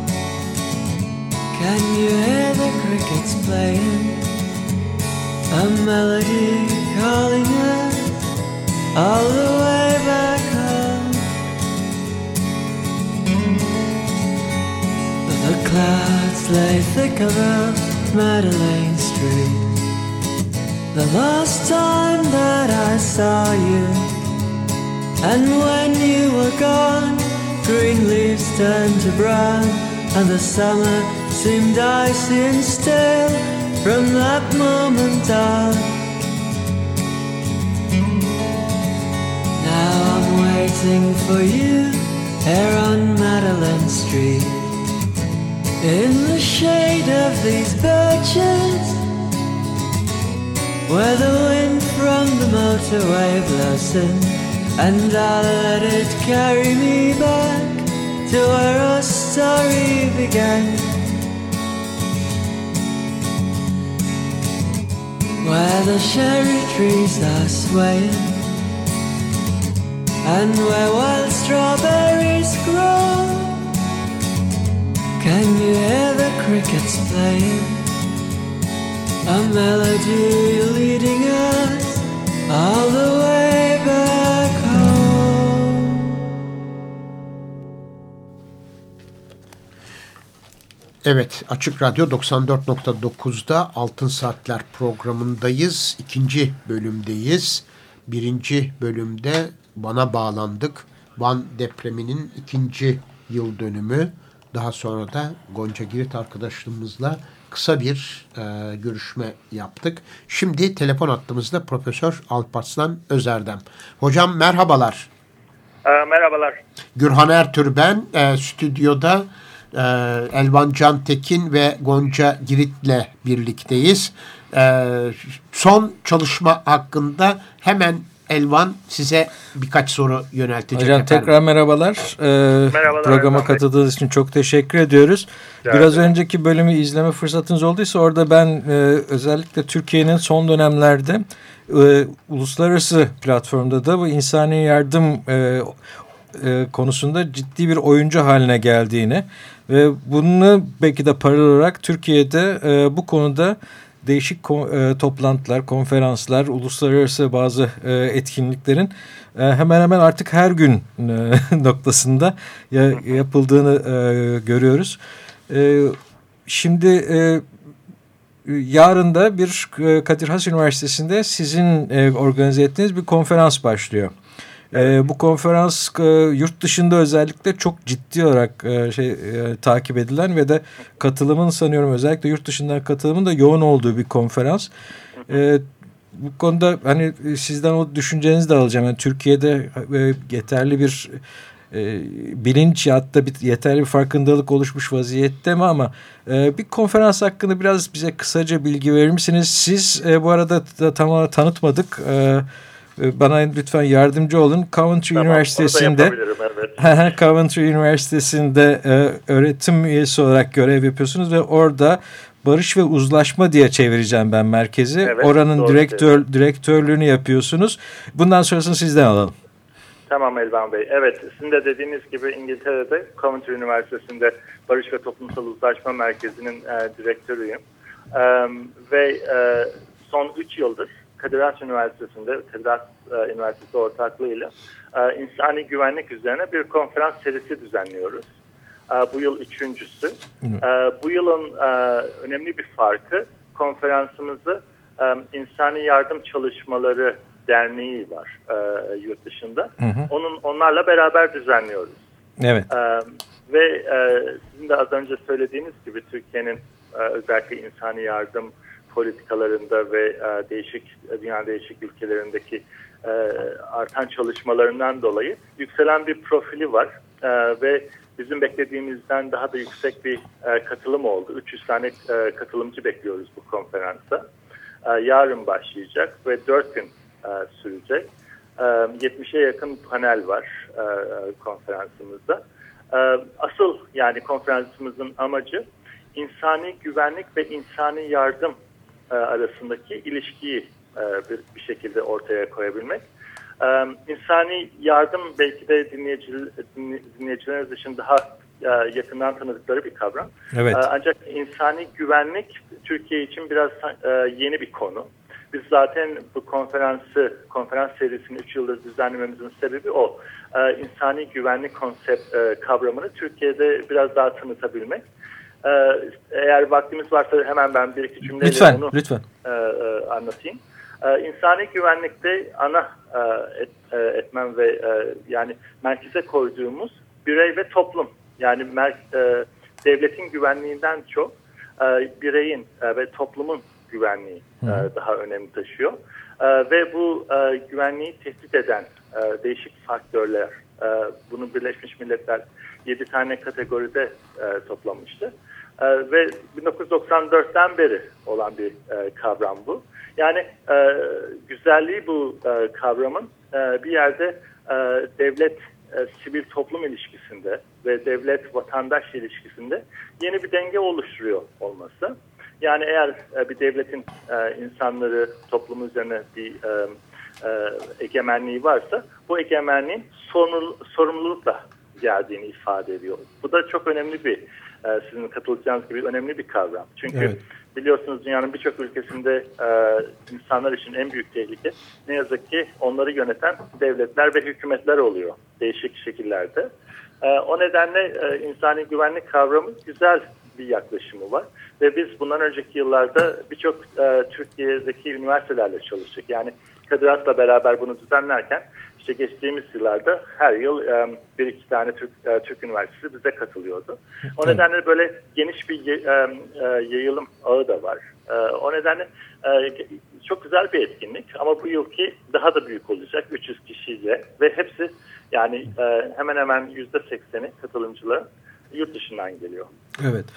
Can you hear the crickets playing a melody calling us all the way back home? The clouds lay thick above Madeleine Street. The last time that I saw you, and when you were gone, green leaves turned to brown, and the summer seemed icy and stale from that moment on. Now I'm waiting for you here on Madeleine Street, in the shade of these birches, where the wind from the motorway blows in, and I'll let it carry me back to where our story began. Where the cherry trees are swaying, and where wild strawberries grow. Can you hear the crickets playing a melody leading us all the way back home? Evet, Açık Radyo doksan dört nokta dokuzda Altın Saatler programındayız. İkinci bölümdeyiz. Birinci bölümde Van'a bağlandık. Van depreminin ikinci yıl dönümü. Daha sonra da Gonca Girit arkadaşlarımızla kısa bir e, görüşme yaptık. Şimdi telefon hattımızda Profesör Alparslan Özerdem. Hocam merhabalar. E, merhabalar. Gürhan Ertür ben. E, stüdyoda e, Elvan Cantekin ve Gonca Girit'le birlikteyiz. E, son çalışma hakkında hemen Elvan size birkaç soru yöneltecek. Hocam efendim. tekrar merhabalar. Ee, Merhabalar programa Erdoğan Bey. katıldığınız için çok teşekkür ediyoruz. Rica Biraz ederim. önceki bölümü izleme fırsatınız olduysa orada ben e, özellikle Türkiye'nin son dönemlerde e, uluslararası platformda da bu insani yardım e, e, konusunda ciddi bir oyuncu haline geldiğini ve bunu belki de paralel olarak Türkiye'de e, bu konuda değişik ko- e, toplantılar, konferanslar, uluslararası bazı e, etkinliklerin e, hemen hemen artık her gün e, noktasında ya, yapıldığını e, görüyoruz. E, şimdi e, yarın da bir e, Kadir Has Üniversitesi'nde sizin e, organize ettiğiniz bir konferans başlıyor. E, bu konferans e, yurt dışında özellikle çok ciddi olarak e, şey e, takip edilen ve de katılımın sanıyorum özellikle yurt dışından katılımın da yoğun olduğu bir konferans. E, bu konuda hani sizden o düşüncenizi de alacağım. Yani Türkiye'de e, yeterli bir e, bilinç ya da bir, yeterli bir farkındalık oluşmuş vaziyette mi ama e, bir konferans hakkında biraz bize kısaca bilgi verir misiniz? Siz e, bu arada da tam tanıtmadık. E, Bana lütfen yardımcı olun. Coventry Tamam, Üniversitesi'nde evet. Coventry Üniversitesi'nde e, öğretim üyesi olarak görev yapıyorsunuz ve orada Barış ve Uzlaşma diye çevireceğim ben merkezi. Evet, Oranın doğru direktör direktörlüğünü yapıyorsunuz. Bundan sonrasını sizden alalım. Tamam Elvan Bey. Evet, sizin de dediğiniz gibi İngiltere'de Coventry Üniversitesi'nde Barış ve Toplumsal Uzlaşma Merkezi'nin e, direktörüyüm. E, ve e, son üç yıldır Kadir Has Üniversitesi'nde, Kadir Has e, Üniversitesi ortaklığıyla e, insani güvenlik üzerine bir konferans serisi düzenliyoruz. E, bu yıl üçüncüsü. E, bu yılın e, önemli bir farkı konferansımızı e, İnsani Yardım Çalışmaları Derneği var e, yurt dışında. Hı hı. Onun onlarla beraber düzenliyoruz. Evet. E, ve e, sizin de az önce söylediğiniz gibi Türkiye'nin e, özellikle insani yardım politikalarında ve e, değişik dünya değişik ülkelerindeki e, artan çalışmalarından dolayı yükselen bir profili var e, ve bizim beklediğimizden daha da yüksek bir e, katılım oldu. üç yüz tane e, katılımcı bekliyoruz bu konferansa. E, yarın başlayacak ve dört gün e, sürecek. E, yetmişe yakın panel var e, konferansımızda. E, asıl yani konferansımızın amacı insani güvenlik ve insani yardım arasındaki ilişkiyi bir, bir şekilde ortaya koyabilmek. İnsani yardım belki de dinleyici, dinleyicileriniz için daha yakından tanıdıkları bir kavram. Evet. Ancak insani güvenlik Türkiye için biraz yeni bir konu. Biz zaten bu konferansı, konferans serisini üç yıldır düzenlememizin sebebi o. İnsani güvenlik konsept kavramını Türkiye'de biraz daha tanıtabilmek. Eğer vaktimiz varsa hemen ben bir iki cümleyle lütfen, onu lütfen. E, e, anlatayım. E, insani güvenlikte ana e, et, e, etmen ve e, yani merkeze koyduğumuz birey ve toplum. Yani mer, e, devletin güvenliğinden çok e, bireyin e, ve toplumun güvenliği e, daha önem taşıyor. E, ve bu e, güvenliği tehdit eden e, değişik faktörler, e, bunu Birleşmiş Milletler yedi tane kategoride e, toplamıştı. E, ve bin dokuz yüz doksan dörtten beri olan bir e, kavram bu. Yani e, güzelliği bu e, kavramın e, bir yerde e, devlet e, sivil toplum ilişkisinde ve devlet vatandaş ilişkisinde yeni bir denge oluşturuyor olması. Yani eğer e, bir devletin e, insanları toplumu üzerine bir e, e, egemenliği varsa bu egemenliğin sorumlu, sorumlulukla geldiğini ifade ediyor. Bu da çok önemli bir, e, sizin katılacağınız gibi önemli bir kavram. Çünkü evet, biliyorsunuz dünyanın birçok ülkesinde e, insanlar için en büyük tehlike ne yazık ki onları yöneten devletler ve hükümetler oluyor değişik şekillerde. E, o nedenle e, insani güvenlik kavramı güzel bir yaklaşımı var. Ve biz bundan önceki yıllarda birçok e, Türkiye'deki üniversitelerle çalıştık. Yani Kadir Has'la beraber bunu düzenlerken işte geçtiğimiz yıllarda her yıl e, bir iki tane Türk, e, Türk üniversitesi bize katılıyordu. O evet, nedenle böyle geniş bir e, e, yayılım ağı da var. E, o nedenle e, çok güzel bir etkinlik ama bu yılki daha da büyük olacak üç yüz kişiyle ve hepsi yani e, hemen hemen yüzde sekseni katılımcıların yurt dışından geliyor. Evet.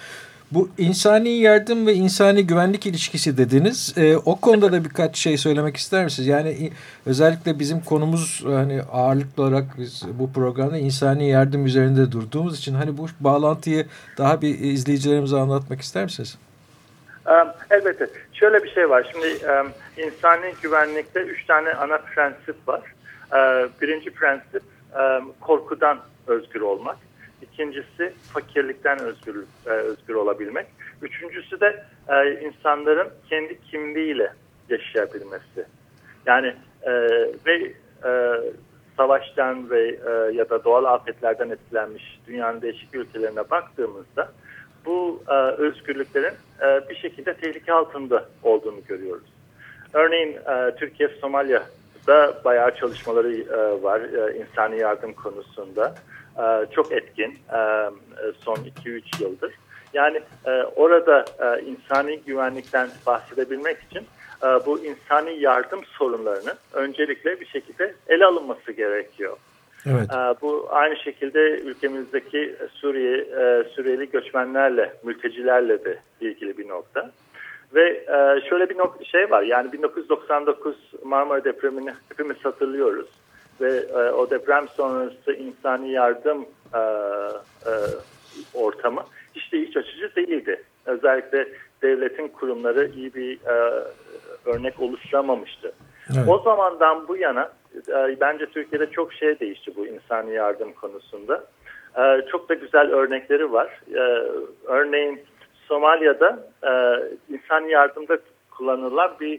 Bu insani yardım ve insani güvenlik ilişkisi dediniz. E, o konuda da birkaç şey söylemek ister misiniz? Yani özellikle bizim konumuz hani ağırlıklı olarak biz bu programda insani yardım üzerinde durduğumuz için hani bu bağlantıyı daha bir izleyicilerimize anlatmak ister misiniz? Elbette. Şöyle bir şey var. Şimdi insani güvenlikte üç tane ana prensip var. Birinci prensip korkudan özgür olmak. İkincisi fakirlikten özgür, özgür olabilmek. Üçüncüsü de insanların kendi kimliğiyle yaşayabilmesi. Yani ve savaştan ve ya da doğal afetlerden etkilenmiş dünyanın değişik ülkelerine baktığımızda bu e, özgürlüklerin e, bir şekilde tehlike altında olduğunu görüyoruz. Örneğin e, Türkiye, Somalya'da bayağı çalışmaları e, var e, insani yardım konusunda. E, çok etkin e, son iki üç yıldır. Yani e, orada e, insani güvenlikten bahsedebilmek için e, bu insani yardım sorunlarının öncelikle bir şekilde ele alınması gerekiyor. Evet. Bu aynı şekilde ülkemizdeki Suriye, Suriyeli göçmenlerle, mültecilerle de ilgili bir nokta. Ve şöyle bir nokta, şey var, yani bin dokuz yüz doksan dokuz Marmara depremini hepimiz hatırlıyoruz. Ve o deprem sonrası insani yardım ortamı hiç de iç açıcı değildi. Özellikle devletin kurumları iyi bir örnek oluşturamamıştı. Evet. O zamandan bu yana bence Türkiye'de çok şey değişti bu insani yardım konusunda. Çok da güzel örnekleri var. Örneğin Somalya'da insani yardımda kullanılan bir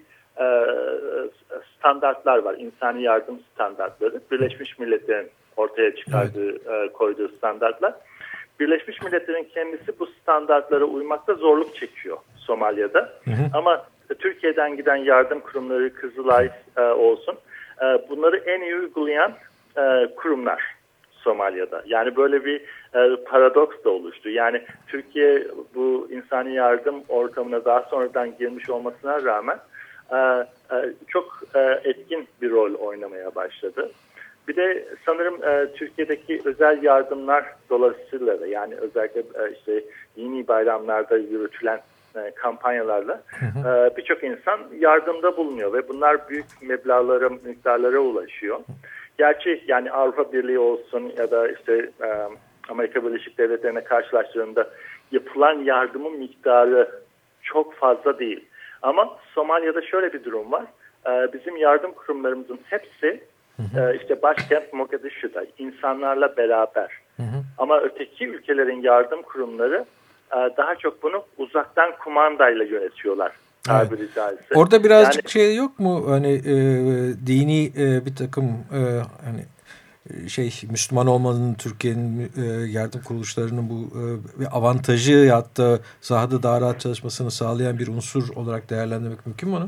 standartlar var. İnsani yardım standartları. Birleşmiş Milletler'in ortaya çıkardığı, evet. koyduğu standartlar. Birleşmiş Milletler'in kendisi bu standartlara uymakta zorluk çekiyor Somalya'da. Hı hı. Ama Türkiye'den giden yardım kurumları, Kızılay e, olsun, e, bunları en iyi uygulayan e, kurumlar Somalya'da. Yani böyle bir e, paradoks da oluştu. Yani Türkiye bu insani yardım ortamına daha sonradan girmiş olmasına rağmen e, e, çok e, etkin bir rol oynamaya başladı. Bir de sanırım e, Türkiye'deki özel yardımlar dolayısıyla da, yani özellikle e, işte dini bayramlarda yürütülen kampanyalarla e, birçok insan yardımda bulunuyor ve bunlar büyük meblağlara, miktarlara ulaşıyor. Gerçi yani Avrupa Birliği olsun ya da işte e, Amerika Birleşik Devletleri'ne karşılaştığında yapılan yardımın miktarı çok fazla değil. Ama Somalya'da şöyle bir durum var. E, bizim yardım kurumlarımızın hepsi e, işte başkent Mogadishu'da insanlarla beraber. Hı hı. Ama öteki ülkelerin yardım kurumları daha çok bunu uzaktan kumandayla yönetiyorlar. Evet. Orada birazcık yani, şey yok mu? Hani e, dini e, bir takım e, hani şey Müslüman olmanın Türkiye'nin e, yardım kuruluşlarının bu e, bir avantajı, hatta sahada daha rahat çalışmasını sağlayan bir unsur olarak değerlendirmek mümkün mü onu?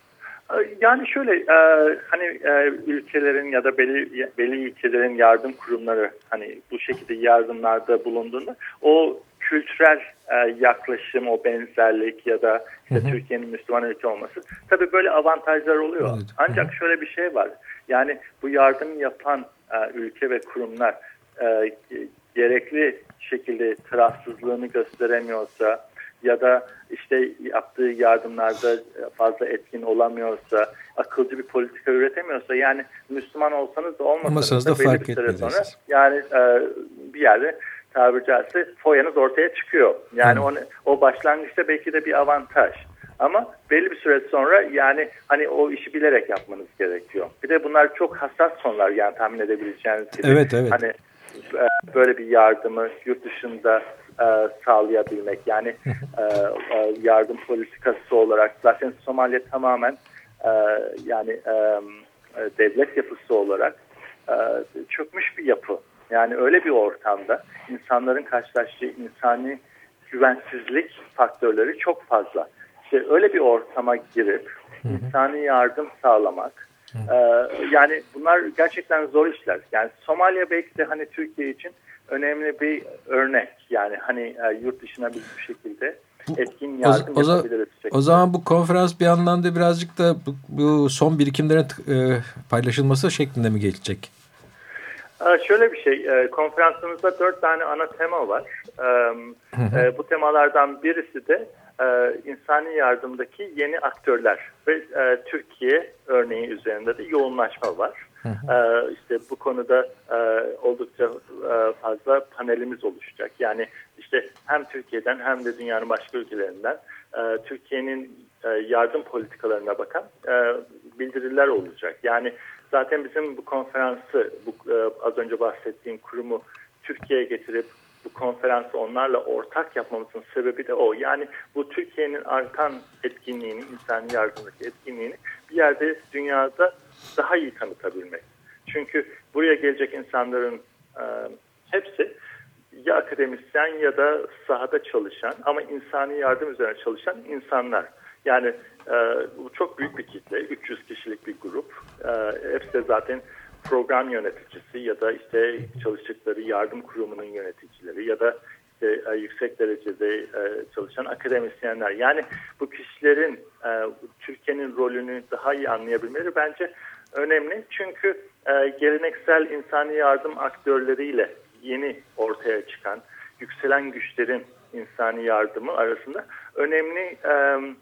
Yani şöyle e, hani e, ülkelerin ya da belli, belli ülkelerin yardım kurumları hani bu şekilde yardımlarda bulunduğunda o kültürel e, yaklaşım, o benzerlik ya da işte Türkiye'nin Müslüman ülke olması tabii böyle avantajlar oluyor. Evet. Ancak şöyle bir şey var. Yani bu yardım yapan e, ülke ve kurumlar e, gerekli şekilde tarafsızlığını gösteremiyorsa ya da işte yaptığı yardımlarda fazla etkin olamıyorsa, akılcı bir politika üretemiyorsa, yani Müslüman olsanız da olmasanız da belli bir süre sonra yani e, bir yerde tabiri caizse foyanız ortaya çıkıyor. Yani onu, o başlangıçta belki de bir avantaj. Ama belli bir süre sonra yani hani o işi bilerek yapmanız gerekiyor. Bir de bunlar çok hassas konular, yani tahmin edebileceğiniz gibi. Evet, evet. Hani e, böyle bir yardımı yurt dışında e, sağlayabilmek, yani e, e, yardım politikası olarak zaten Somali tamamen e, yani e, devlet yapısı olarak e, çökmüş bir yapı. Yani öyle bir ortamda insanların karşılaştığı insani güvensizlik faktörleri çok fazla. İşte öyle bir ortama girip insani yardım sağlamak, e, yani bunlar gerçekten zor işler. Yani Somaliya belki de hani Türkiye için önemli bir örnek. Yani hani e, yurt dışına bir şekilde etkin yardım o, o, yapabiliriz. O zaman bu konferans bir anlamda birazcık da bu, bu son birikimlerin e, paylaşılması şeklinde mi gelecek? Şöyle bir şey, konferansımızda dört tane ana tema var. Hı hı. Bu temalardan birisi de insani yardımdaki yeni aktörler ve Türkiye örneği üzerinde de yoğunlaşma var. Hı hı. İşte bu konuda oldukça fazla panelimiz oluşacak. Yani işte hem Türkiye'den hem de dünyanın başka ülkelerinden Türkiye'nin yardım politikalarına bakan bildiriler olacak. Yani zaten bizim bu konferansı, bu az önce bahsettiğim kurumu Türkiye'ye getirip bu konferansı onlarla ortak yapmamızın sebebi de o. Yani bu Türkiye'nin artan etkinliğini, insani yardımdaki etkinliğini bir yerde dünyada daha iyi tanıtabilmek. Çünkü buraya gelecek insanların e, hepsi ya akademisyen ya da sahada çalışan ama insani yardım üzerine çalışan insanlar. Yani e, bu çok büyük bir kitle, üç yüz kişilik bir grup. E, hepsi de zaten program yöneticisi ya da işte çalıştıkları yardım kurumunun yöneticileri ya da işte e, yüksek derecede e, çalışan akademisyenler. Yani bu kişilerin e, Türkiye'nin rolünü daha iyi anlayabilmeleri bence önemli. Çünkü e, geleneksel insani yardım aktörleriyle yeni ortaya çıkan yükselen güçlerin insani yardımı arasında önemli e,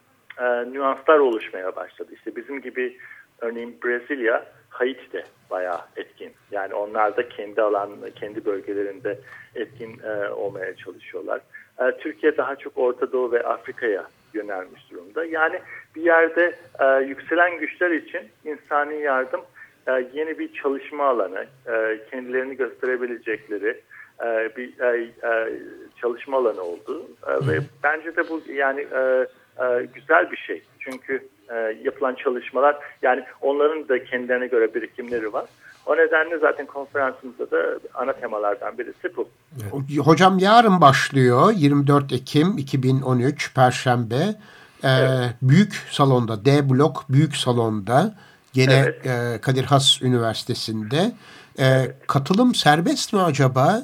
e, nüanslar oluşmaya başladı. İşte bizim gibi örneğin Brezilya, Haiti'de bayağı etkin. Yani onlar da kendi alan, kendi bölgelerinde etkin e, olmaya çalışıyorlar. E, Türkiye daha çok Orta Doğu ve Afrika'ya yönelmiş durumda. Yani bir yerde e, yükselen güçler için insani yardım e, yeni bir çalışma alanı, e, kendilerini gösterebilecekleri e, bir e, e, çalışma alanı oldu. E, ve bence de bu yani e, e, güzel bir şey. Çünkü e, yapılan çalışmalar, yani onların da kendilerine göre birikimleri var. O nedenle zaten konferansımızda da ana temalardan birisi bu. Hocam yarın başlıyor yirmi dört Ekim iki bin on üç Perşembe. Ee, evet. Büyük salonda, D blok büyük salonda, gene evet. e, Kadir Has Üniversitesi'nde. E, evet. Katılım serbest mi acaba?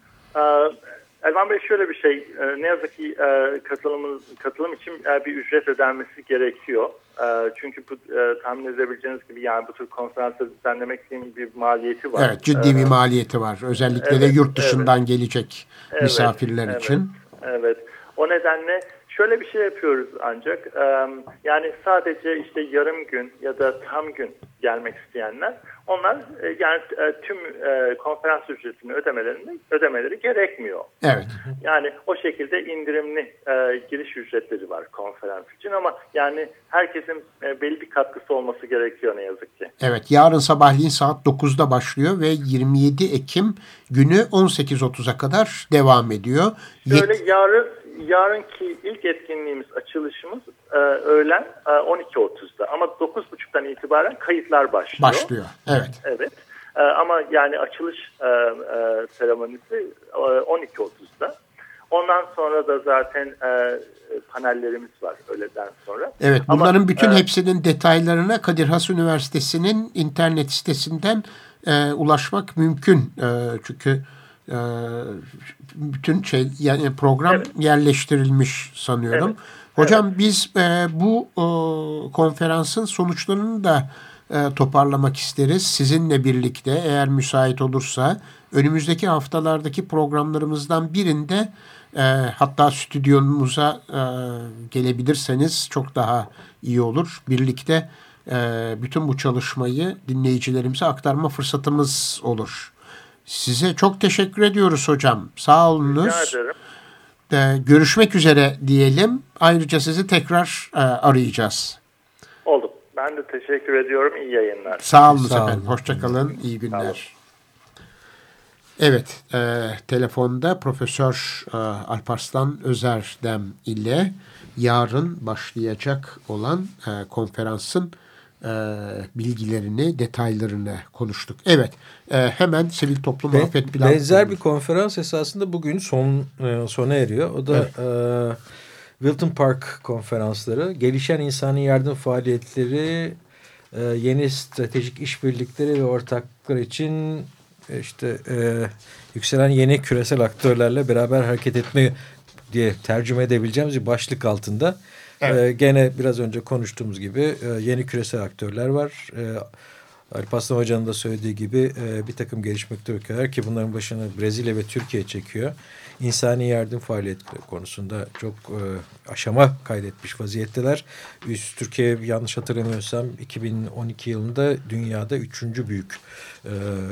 Ee, Elvan Bey, şöyle bir şey, ne yazık ki katılım, katılım için bir ücret ödenmesi gerekiyor. Çünkü bu, tahmin edebileceğiniz gibi yani bu tür konferansları düzenlemek için bir maliyeti var. Evet, ciddi bir maliyeti var. Özellikle evet, de yurt dışından evet. gelecek evet, misafirler evet, için. Evet, o nedenle şöyle bir şey yapıyoruz ancak. Yani sadece işte yarım gün ya da tam gün gelmek isteyenler, onlar yani tüm konferans ücretini ödemelerini ödemeleri gerekmiyor. Evet. Yani o şekilde indirimli e, giriş ücretleri var konferans için ama yani herkesin e, belli bir katkısı olması gerekiyor ne yazık ki. Evet, yarın sabahleyin saat dokuzda başlıyor ve yirmi yedi Ekim günü on sekiz otuza kadar devam ediyor. Şöyle Yet- yarın yarınki ilk etkinliğimiz, açılışımız e, öğlen e, on iki otuzda ama dokuz buçuktan itibaren kayıtlar başlıyor. Başlıyor, evet. Evet. E, ama yani açılış e, e, seremonisi e, on iki otuzda. Ondan sonra da zaten e, panellerimiz var öğleden sonra. Evet, bunların ama, bütün e, hepsinin detaylarına Kadir Has Üniversitesi'nin internet sitesinden e, ulaşmak mümkün. E, çünkü e, bütün şey yani program evet. yerleştirilmiş sanıyorum. Evet. Hocam evet. biz e, bu e, konferansın sonuçlarını da e, toparlamak isteriz. Sizinle birlikte eğer müsait olursa önümüzdeki haftalardaki programlarımızdan birinde e, hatta stüdyomuza e, gelebilirseniz çok daha iyi olur. Birlikte e, bütün bu çalışmayı dinleyicilerimize aktarma fırsatımız olur. Size çok teşekkür ediyoruz hocam. Sağ olunuz. Rica ederim. Ee, görüşmek üzere diyelim. Ayrıca sizi tekrar e, arayacağız. Oldu. Ben de teşekkür ediyorum. İyi yayınlar. Sağ olun efendim. Hoşçakalın. İyi günler. Evet. E, telefonda Profesör e, Alparslan Özerdem ile yarın başlayacak olan e, konferansın E, bilgilerini, detaylarını konuştuk. Evet, e, hemen Sivil Toplum Be, Afet Planı. Benzer bir konferans esasında bugün son e, sona eriyor. O da evet. e, Wilton Park konferansları, gelişen insani yardım faaliyetleri, e, yeni stratejik işbirlikleri ve ortaklıklar için e, işte e, yükselen yeni küresel aktörlerle beraber hareket etme diye tercüme edebileceğimiz bir başlık altında. Evet. Ee, gene biraz önce konuştuğumuz gibi e, yeni küresel aktörler var. E, Alparslan Hoca'nın da söylediği gibi e, bir takım gelişmekte ülkeler ki bunların başına Brezilya ve Türkiye çekiyor. İnsani yardım faaliyetleri konusunda çok e, aşama kaydetmiş vaziyetteler. Üst Türkiye yanlış hatırlamıyorsam iki bin on iki yılında dünyada üçüncü büyük e,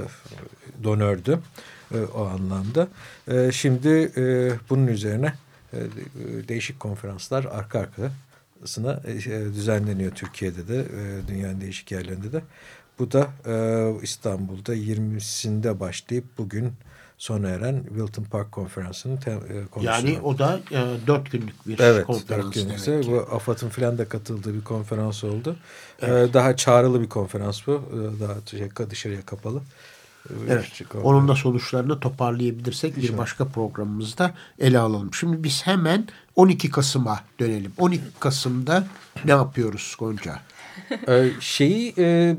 donördü e, o anlamda. E, şimdi e, bunun üzerine e, değişik konferanslar arka arkasına e, düzenleniyor Türkiye'de de e, dünyanın değişik yerlerinde de. Bu da e, İstanbul'da yirmisinde başlayıp bugün sona eren Wilton Park Konferansı'nın te, e, konusu. Yani o da e, dört günlük bir evet, konferans. dört günlükse bu AFAD'ın filan da katıldığı bir konferans oldu. Evet. E, daha çağrılı bir konferans bu. E, daha dışarıya, dışarıya kapalı. Evet. Onun da sonuçlarını toparlayabilirsek bir başka programımızda ele alalım. Şimdi biz hemen on iki Kasım'a dönelim. on iki Kasım'da ne yapıyoruz Gonca? Ee, şeyi e,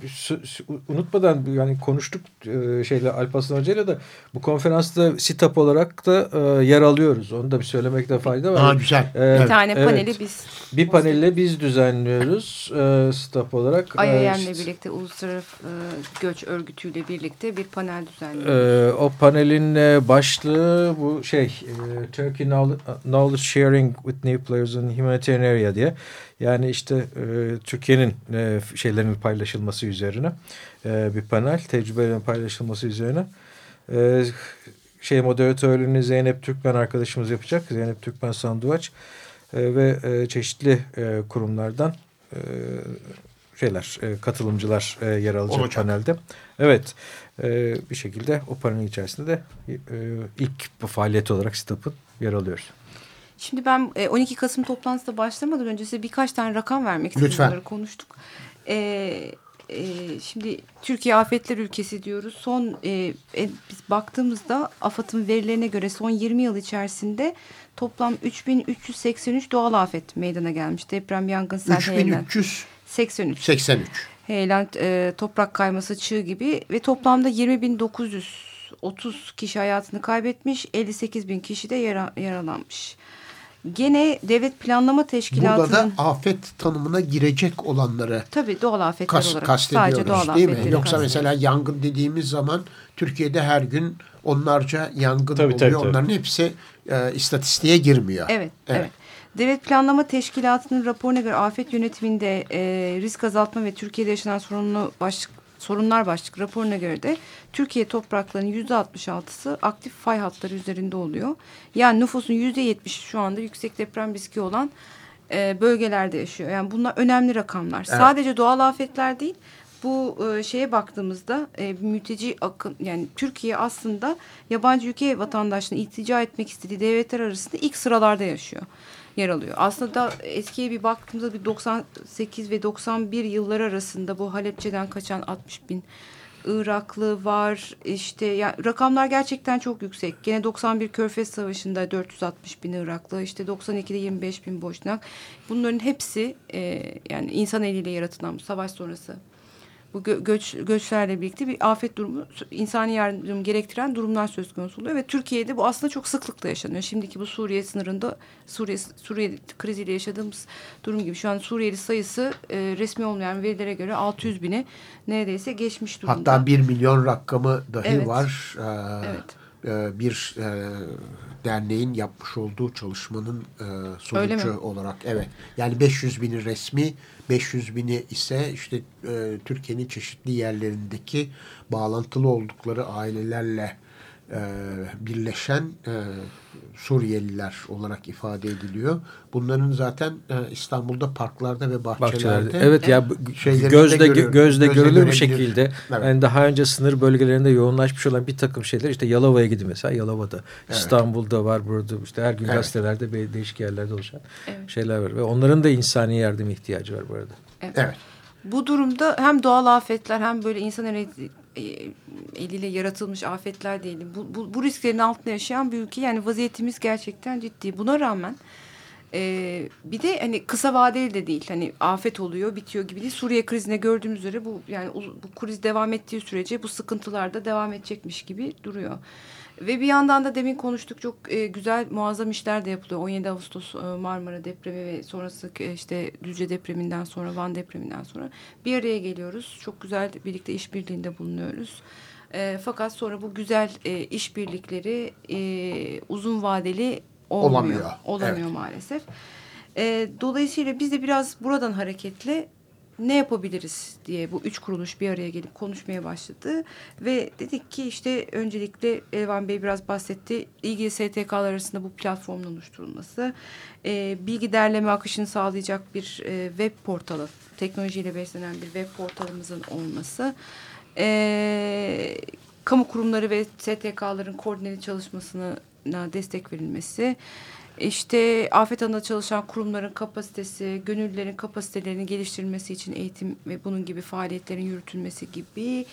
unutmadan yani konuştuk e, şeyle Alparslan Hoca'yla da bu konferansta SİTAP olarak da e, yer alıyoruz. Onu da bir söylemekte fayda var. Aa, güzel. Ee, bir tane evet. paneli biz. Bir panelle biz düzenliyoruz e, SİTAP olarak. I A M'le e, birlikte Uluslararası e, Göç Örgütü'yle birlikte bir panel düzenliyoruz. E, o panelin e, başlığı bu şey e, Turkey Knowledge Sharing with New Players in Humanitarian Area diye. Yani işte e, Türkiye'nin e, şeylerinin paylaşılması üzerine e, bir panel, tecrübelerin paylaşılması üzerine. E, şey moderatörlüğünü Zeynep Türkmen arkadaşımız yapacak. Zeynep Türkmen Sanduvaç e, ve e, çeşitli e, kurumlardan e, şeyler, e, katılımcılar e, yer alacak olacak panelde. Evet, e, bir şekilde o panelin içerisinde de e, ilk bu faaliyet olarak SİTAP'ın yer alıyoruz. Şimdi ben on iki Kasım toplantısına başlamadan önce size birkaç tane rakam vermek istedim. Lütfen. Bunları konuştuk. Ee, e, şimdi Türkiye afetler ülkesi diyoruz. Son e, e, biz baktığımızda AFAD'ın verilerine göre son yirmi yıl içerisinde toplam üç bin üç yüz seksen üç doğal afet meydana gelmiş. Deprem, yangın, sel, heyelan. üç bin üç yüz seksen üç. seksen üç. Heyelan, e, toprak kayması, çığ gibi ve toplamda yirmi bin dokuz yüz otuz kişi hayatını kaybetmiş. elli sekiz bin kişi de yara, yaralanmış. Gene Devlet Planlama Teşkilatı'nın... Burada da afet tanımına girecek olanları tabii doğal afetler kas, olarak. kastediyoruz Sadece doğal değil mi? afetleri Yoksa mesela yangın dediğimiz zaman Türkiye'de her gün onlarca yangın tabii, oluyor. tabii, tabii. Onların hepsi e, istatistiğe girmiyor. Evet, evet, evet. Devlet Planlama Teşkilatı'nın raporuna göre afet yönetiminde e, risk azaltma ve Türkiye'de yaşanan sorunlu başlık, sorunlar başlık raporuna göre de Türkiye topraklarının yüzde altmış altısı aktif fay hatları üzerinde oluyor. Yani nüfusun yüzde yetmişi şu anda yüksek deprem riski olan e, bölgelerde yaşıyor. Yani bunlar önemli rakamlar. Evet. Sadece doğal afetler değil. Bu e, şeye baktığımızda e, mülteci akın, yani Türkiye aslında yabancı ülke vatandaşlığına iltica etmek istediği devletler arasında ilk sıralarda yaşıyor. Yer alıyor. Aslında eskiye bir baktığımızda bir doksan sekiz ve doksan bir yılları arasında bu Halepçe'den kaçan altmış bin Iraklı var. İşte yani rakamlar gerçekten çok yüksek. Gene doksan bir Körfez Savaşı'nda dört yüz altmış bin Iraklı, işte doksan ikide yirmi beş bin Boşnak. Bunların hepsi e, yani insan eliyle yaratılan savaş sonrası bu gö- göç göçlerle birlikte bir afet durumu, insani yardım gerektiren durumlar söz konusu oluyor ve Türkiye'de bu aslında çok sıklıkla yaşanıyor. Şimdiki bu Suriye sınırında Suriye Suriye kriziyle yaşadığımız durum gibi şu an Suriyeli sayısı e, resmi olmayan verilere göre altı yüz bine neredeyse geçmiş durumda. Hatta bir milyon rakamı dahi evet. var. Ee, evet. e, bir e, derneğin yapmış olduğu çalışmanın e, sonucu olarak. Evet. Yani beş yüz bini resmi, beş yüz bini ise işte e, Türkiye'nin çeşitli yerlerindeki bağlantılı oldukları ailelerle e, birleşen e, Suriyeliler olarak ifade ediliyor. Bunların zaten e, İstanbul'da parklarda ve bahçelerde, bahçelerde. Evet ya gözle gözle görür, gözle görülür bir şekilde. Evet. Yani daha önce sınır bölgelerinde yoğunlaşmış olan bir takım şeyler işte Yalova'ya gidin mesela Yalova'da, evet. İstanbul'da var, burada işte her gün evet. gazetelerde değişik yerlerde oluşan evet. şeyler var ve onların da insani yardım ihtiyacı var bu arada. Evet. evet. Bu durumda hem doğal afetler hem böyle insan eli, eliyle yaratılmış afetler diyelim. Bu, bu, bu risklerin altında yaşayan bir ülke. Yani vaziyetimiz gerçekten ciddi. Buna rağmen Ee, bir de hani kısa vadeli de değil. Hani afet oluyor, bitiyor gibi değil. Suriye krizine gördüğümüz üzere bu yani bu kriz devam ettiği sürece bu sıkıntılar da devam edecekmiş gibi duruyor. Ve bir yandan da demin konuştuk, çok e, güzel muazzam işler de yapılıyor. on yedi Ağustos e, Marmara depremi ve sonrası e, işte Düzce depreminden sonra, Van depreminden sonra bir araya geliyoruz. Çok güzel birlikte işbirliğinde bulunuyoruz. E, fakat sonra bu güzel e, işbirlikleri e, uzun vadeli olmuyor. Olamıyor. Olamıyor Evet. maalesef. E, dolayısıyla biz de biraz buradan hareketle ne yapabiliriz diye bu üç kuruluş bir araya gelip konuşmaya başladı. Ve dedik ki işte öncelikle Elvan Bey biraz bahsetti. İlgili S T K'lar arasında bu platformun oluşturulması, e, bilgi derleme akışını sağlayacak bir e, web portalı, teknolojiyle beslenen bir web portalımızın olması, e, kamu kurumları ve S T K'ların koordineli çalışmasına destek verilmesi, İşte afet alanında çalışan kurumların kapasitesi, gönüllülerin kapasitelerini geliştirilmesi için eğitim ve bunun gibi faaliyetlerin yürütülmesi gibi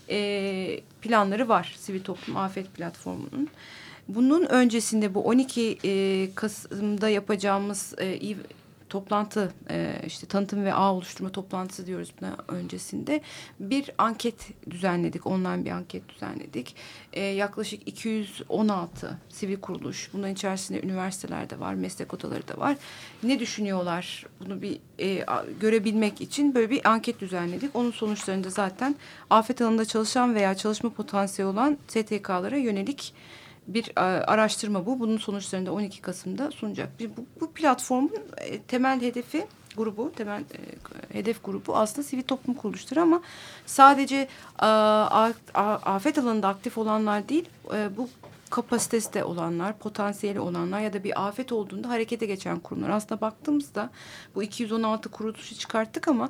e, planları var Sivil Toplum Afet Platformu'nun. Bunun öncesinde bu on iki e, Kasım'da yapacağımız e, toplantı, e, işte tanıtım ve ağ oluşturma toplantısı diyoruz buna, öncesinde bir anket düzenledik. Online bir anket düzenledik. E, yaklaşık iki yüz on altı sivil kuruluş, bunların içerisinde üniversiteler de var, meslek odaları da var. Ne düşünüyorlar? Bunu bir e, görebilmek için böyle bir anket düzenledik. Onun sonuçlarında zaten afet alanında çalışan veya çalışma potansiyeli olan S T K'lara yönelik bir e, araştırma bu. Bunun sonuçlarını da on iki Kasım'da sunacak. Bu, bu platformun e, temel hedefi grubu, temel e, hedef grubu aslında sivil toplum kuruluşları ama sadece e, a, a, afet alanında aktif olanlar değil, e, bu kapasitesi de olanlar, potansiyeli olanlar ya da bir afet olduğunda harekete geçen kurumlar. Aslında baktığımızda bu iki yüz on altı kuruluşu çıkarttık ama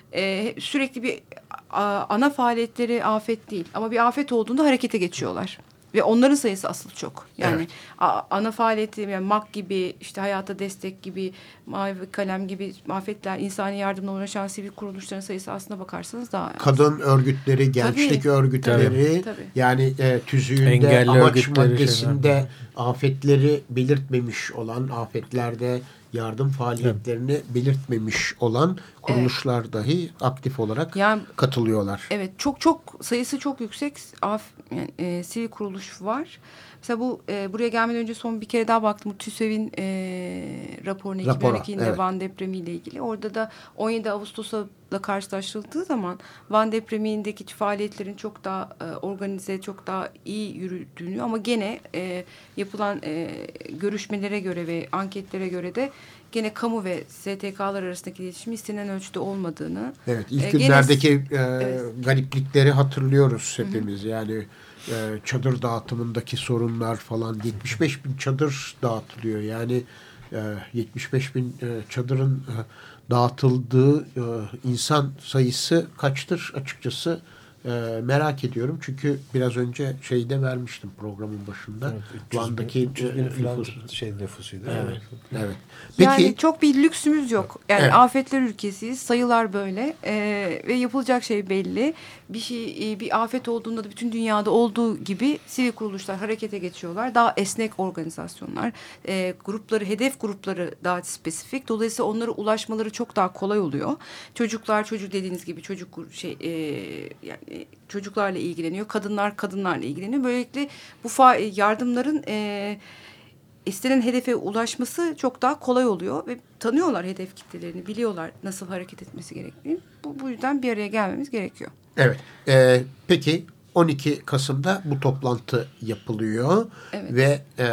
e, sürekli bir a, ana faaliyetleri afet değil. Ama bir afet olduğunda harekete geçiyorlar. Ve onların sayısı asıl çok. Yani evet. a, ana faaliyeti, yani M A K gibi, işte Hayata Destek gibi, Mavi Kalem gibi afetler, insani yardımla uğraşan sivil kuruluşların sayısı aslına bakarsanız daha az. Kadın örgütleri, gençlik tabii. örgütleri, tabii. yani e, tüzüğünde, engelli amaç maddesinde şeyler. afetleri belirtmemiş olan, afetlerde yardım faaliyetlerini evet. belirtmemiş olan kuruluşlar evet. dahi aktif olarak yani, katılıyorlar. Evet, çok çok sayısı çok yüksek af, yani, e, sivil kuruluş var. Mesela bu e, buraya gelmeden önce son bir kere daha baktım. Bu TÜSEV'in e, raporuna iki bin on iki yılında evet. Van depremiyle ilgili. Orada da on yedi Ağustos'la karşılaştırıldığı zaman Van depremindeki faaliyetlerin çok daha e, organize, çok daha iyi yürüdüğünü ama gene e, yapılan e, görüşmelere göre ve anketlere göre de gene kamu ve S T K'lar arasındaki iletişim istenen ölçüde olmadığını. Evet, ilk e, günlerdeki gene, e, evet. gariplikleri hatırlıyoruz hepimiz. Hı hı. Yani e, çadır dağıtımındaki sorunlar falan, yetmiş beş bin çadır dağıtılıyor. Yani e, yetmiş beş bin e, çadırın e, dağıtıldığı e, insan sayısı kaçtır açıkçası e, merak ediyorum. Çünkü biraz önce şeyde vermiştim programın başında. Evet, Van'daki nüfus şey nüfusuydu. Evet. Evet. Peki, yani çok bir lüksümüz yok. Yani evet. afetler ülkesiyiz. Sayılar böyle ee, ve yapılacak şey belli. Bir şey bir afet olduğunda da bütün dünyada olduğu gibi sivil kuruluşlar harekete geçiyorlar. Daha esnek organizasyonlar, e, grupları, hedef grupları daha spesifik. Dolayısıyla onlara ulaşmaları çok daha kolay oluyor. Çocuklar çocuk dediğiniz gibi çocuk şey e, yani çocuklarla ilgileniyor. Kadınlar kadınlarla ilgileniyor. Böylelikle bu fa- yardımların e, istenen hedefe ulaşması çok daha kolay oluyor ve tanıyorlar hedef kitlelerini, biliyorlar nasıl hareket etmesi gerektiğini. Bu, bu yüzden bir araya gelmemiz gerekiyor. Evet. Ee, peki on iki Kasım'da bu toplantı yapılıyor evet. ve e,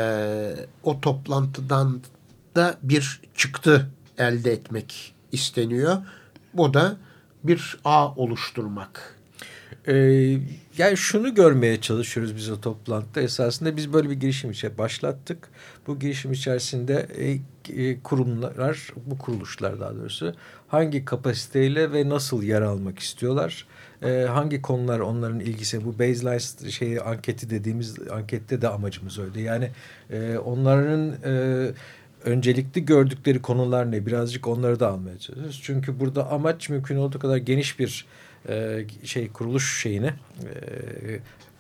o toplantıdan da bir çıktı elde etmek isteniyor. Bu da bir ağ oluşturmak. Ee, yani şunu görmeye çalışıyoruz biz o toplantıda. Esasında biz böyle bir girişim içe başlattık. Bu girişim içerisinde e, e, kurumlar, bu kuruluşlar daha doğrusu hangi kapasiteyle ve nasıl yer almak istiyorlar? E, hangi konular onların ilgisi? Bu baseline şeyi anketi dediğimiz ankette de amacımız öyle. Yani e, onların e, öncelikli gördükleri konular ne? Birazcık onları da almaya çalışıyoruz. Çünkü burada amaç mümkün olduğu kadar geniş bir e, şey kuruluş şeyine e,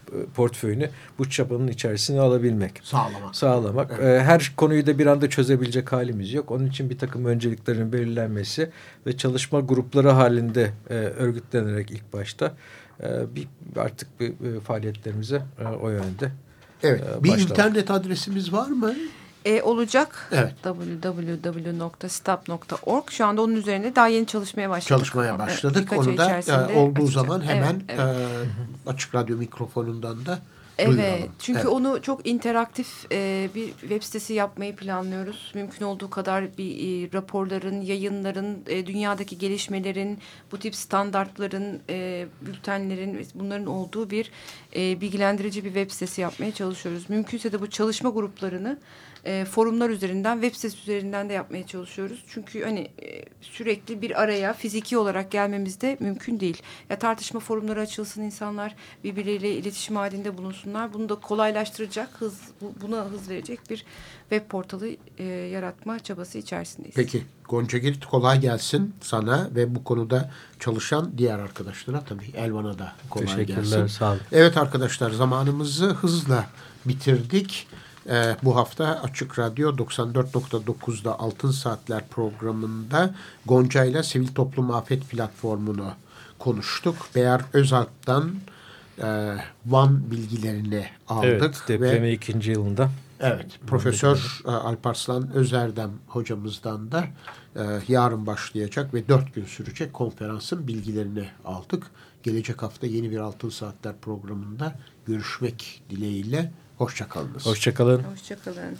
portföyünü bu çabanın içerisine alabilmek. Sağlamak. Sağlamak. Evet. Her konuyu da bir anda çözebilecek halimiz yok. Onun için bir takım önceliklerin belirlenmesi ve çalışma grupları halinde örgütlenerek ilk başta bir artık bir faaliyetlerimize o yönde Evet. Bir başlamak. internet adresimiz var mı? E, olacak. Evet. double-u double-u double-u nokta stap nokta org. Şu anda onun üzerine daha yeni çalışmaya başladık. Çalışmaya başladık. Evet, Onu da e, olduğu açacak. zaman hemen evet, evet. E, Açık Radyo mikrofonundan da Evet, duyuralım. çünkü Evet. onu çok interaktif e, bir web sitesi yapmayı planlıyoruz. Mümkün olduğu kadar bir e, raporların, yayınların, e, dünyadaki gelişmelerin, bu tip standartların, e, bültenlerin, bunların olduğu bir e, bilgilendirici bir web sitesi yapmaya çalışıyoruz. Mümkünse de bu çalışma gruplarını e, forumlar üzerinden, web sitesi üzerinden de yapmaya çalışıyoruz. Çünkü hani e, sürekli bir araya fiziki olarak gelmemiz de mümkün değil. Ya tartışma forumları açılsın, insanlar birbirleriyle iletişim halinde bulunsunlar. Bunu da kolaylaştıracak, hız buna hız verecek bir web portalı e, yaratma çabası içerisindeyiz. Peki Gonca Girit, kolay gelsin sana ve bu konuda çalışan diğer arkadaşlara, tabii Elvan'a da kolay Teşekkürler, gelsin. sağ olun. Evet arkadaşlar, zamanımızı hızla bitirdik. Ee, bu hafta Açık Radyo doksan dört nokta dokuzda Altın Saatler programında Gonca ile Sivil Toplum Afet Platformu'nu konuştuk. Beyar Özalp'tan e, Van bilgilerini aldık. Evet, depremi ve, ikinci yılında. Evet, Profesör e, Alparslan Özerdem hocamızdan da e, yarın başlayacak ve dört gün sürecek konferansın bilgilerini aldık. Gelecek hafta yeni bir Altın Saatler programında görüşmek dileğiyle. Hoşçakalınız. Hoşçakalın. Hoşçakalın.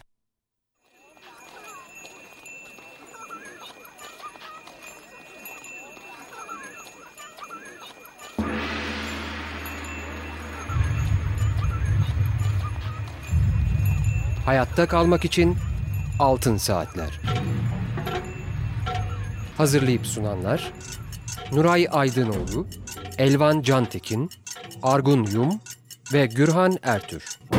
Hayatta kalmak için Altın Saatler. Hazırlayıp sunanlar Nuray Aydınoğlu, Elvan Cantekin, Argun Yum ve Gürhan Ertür.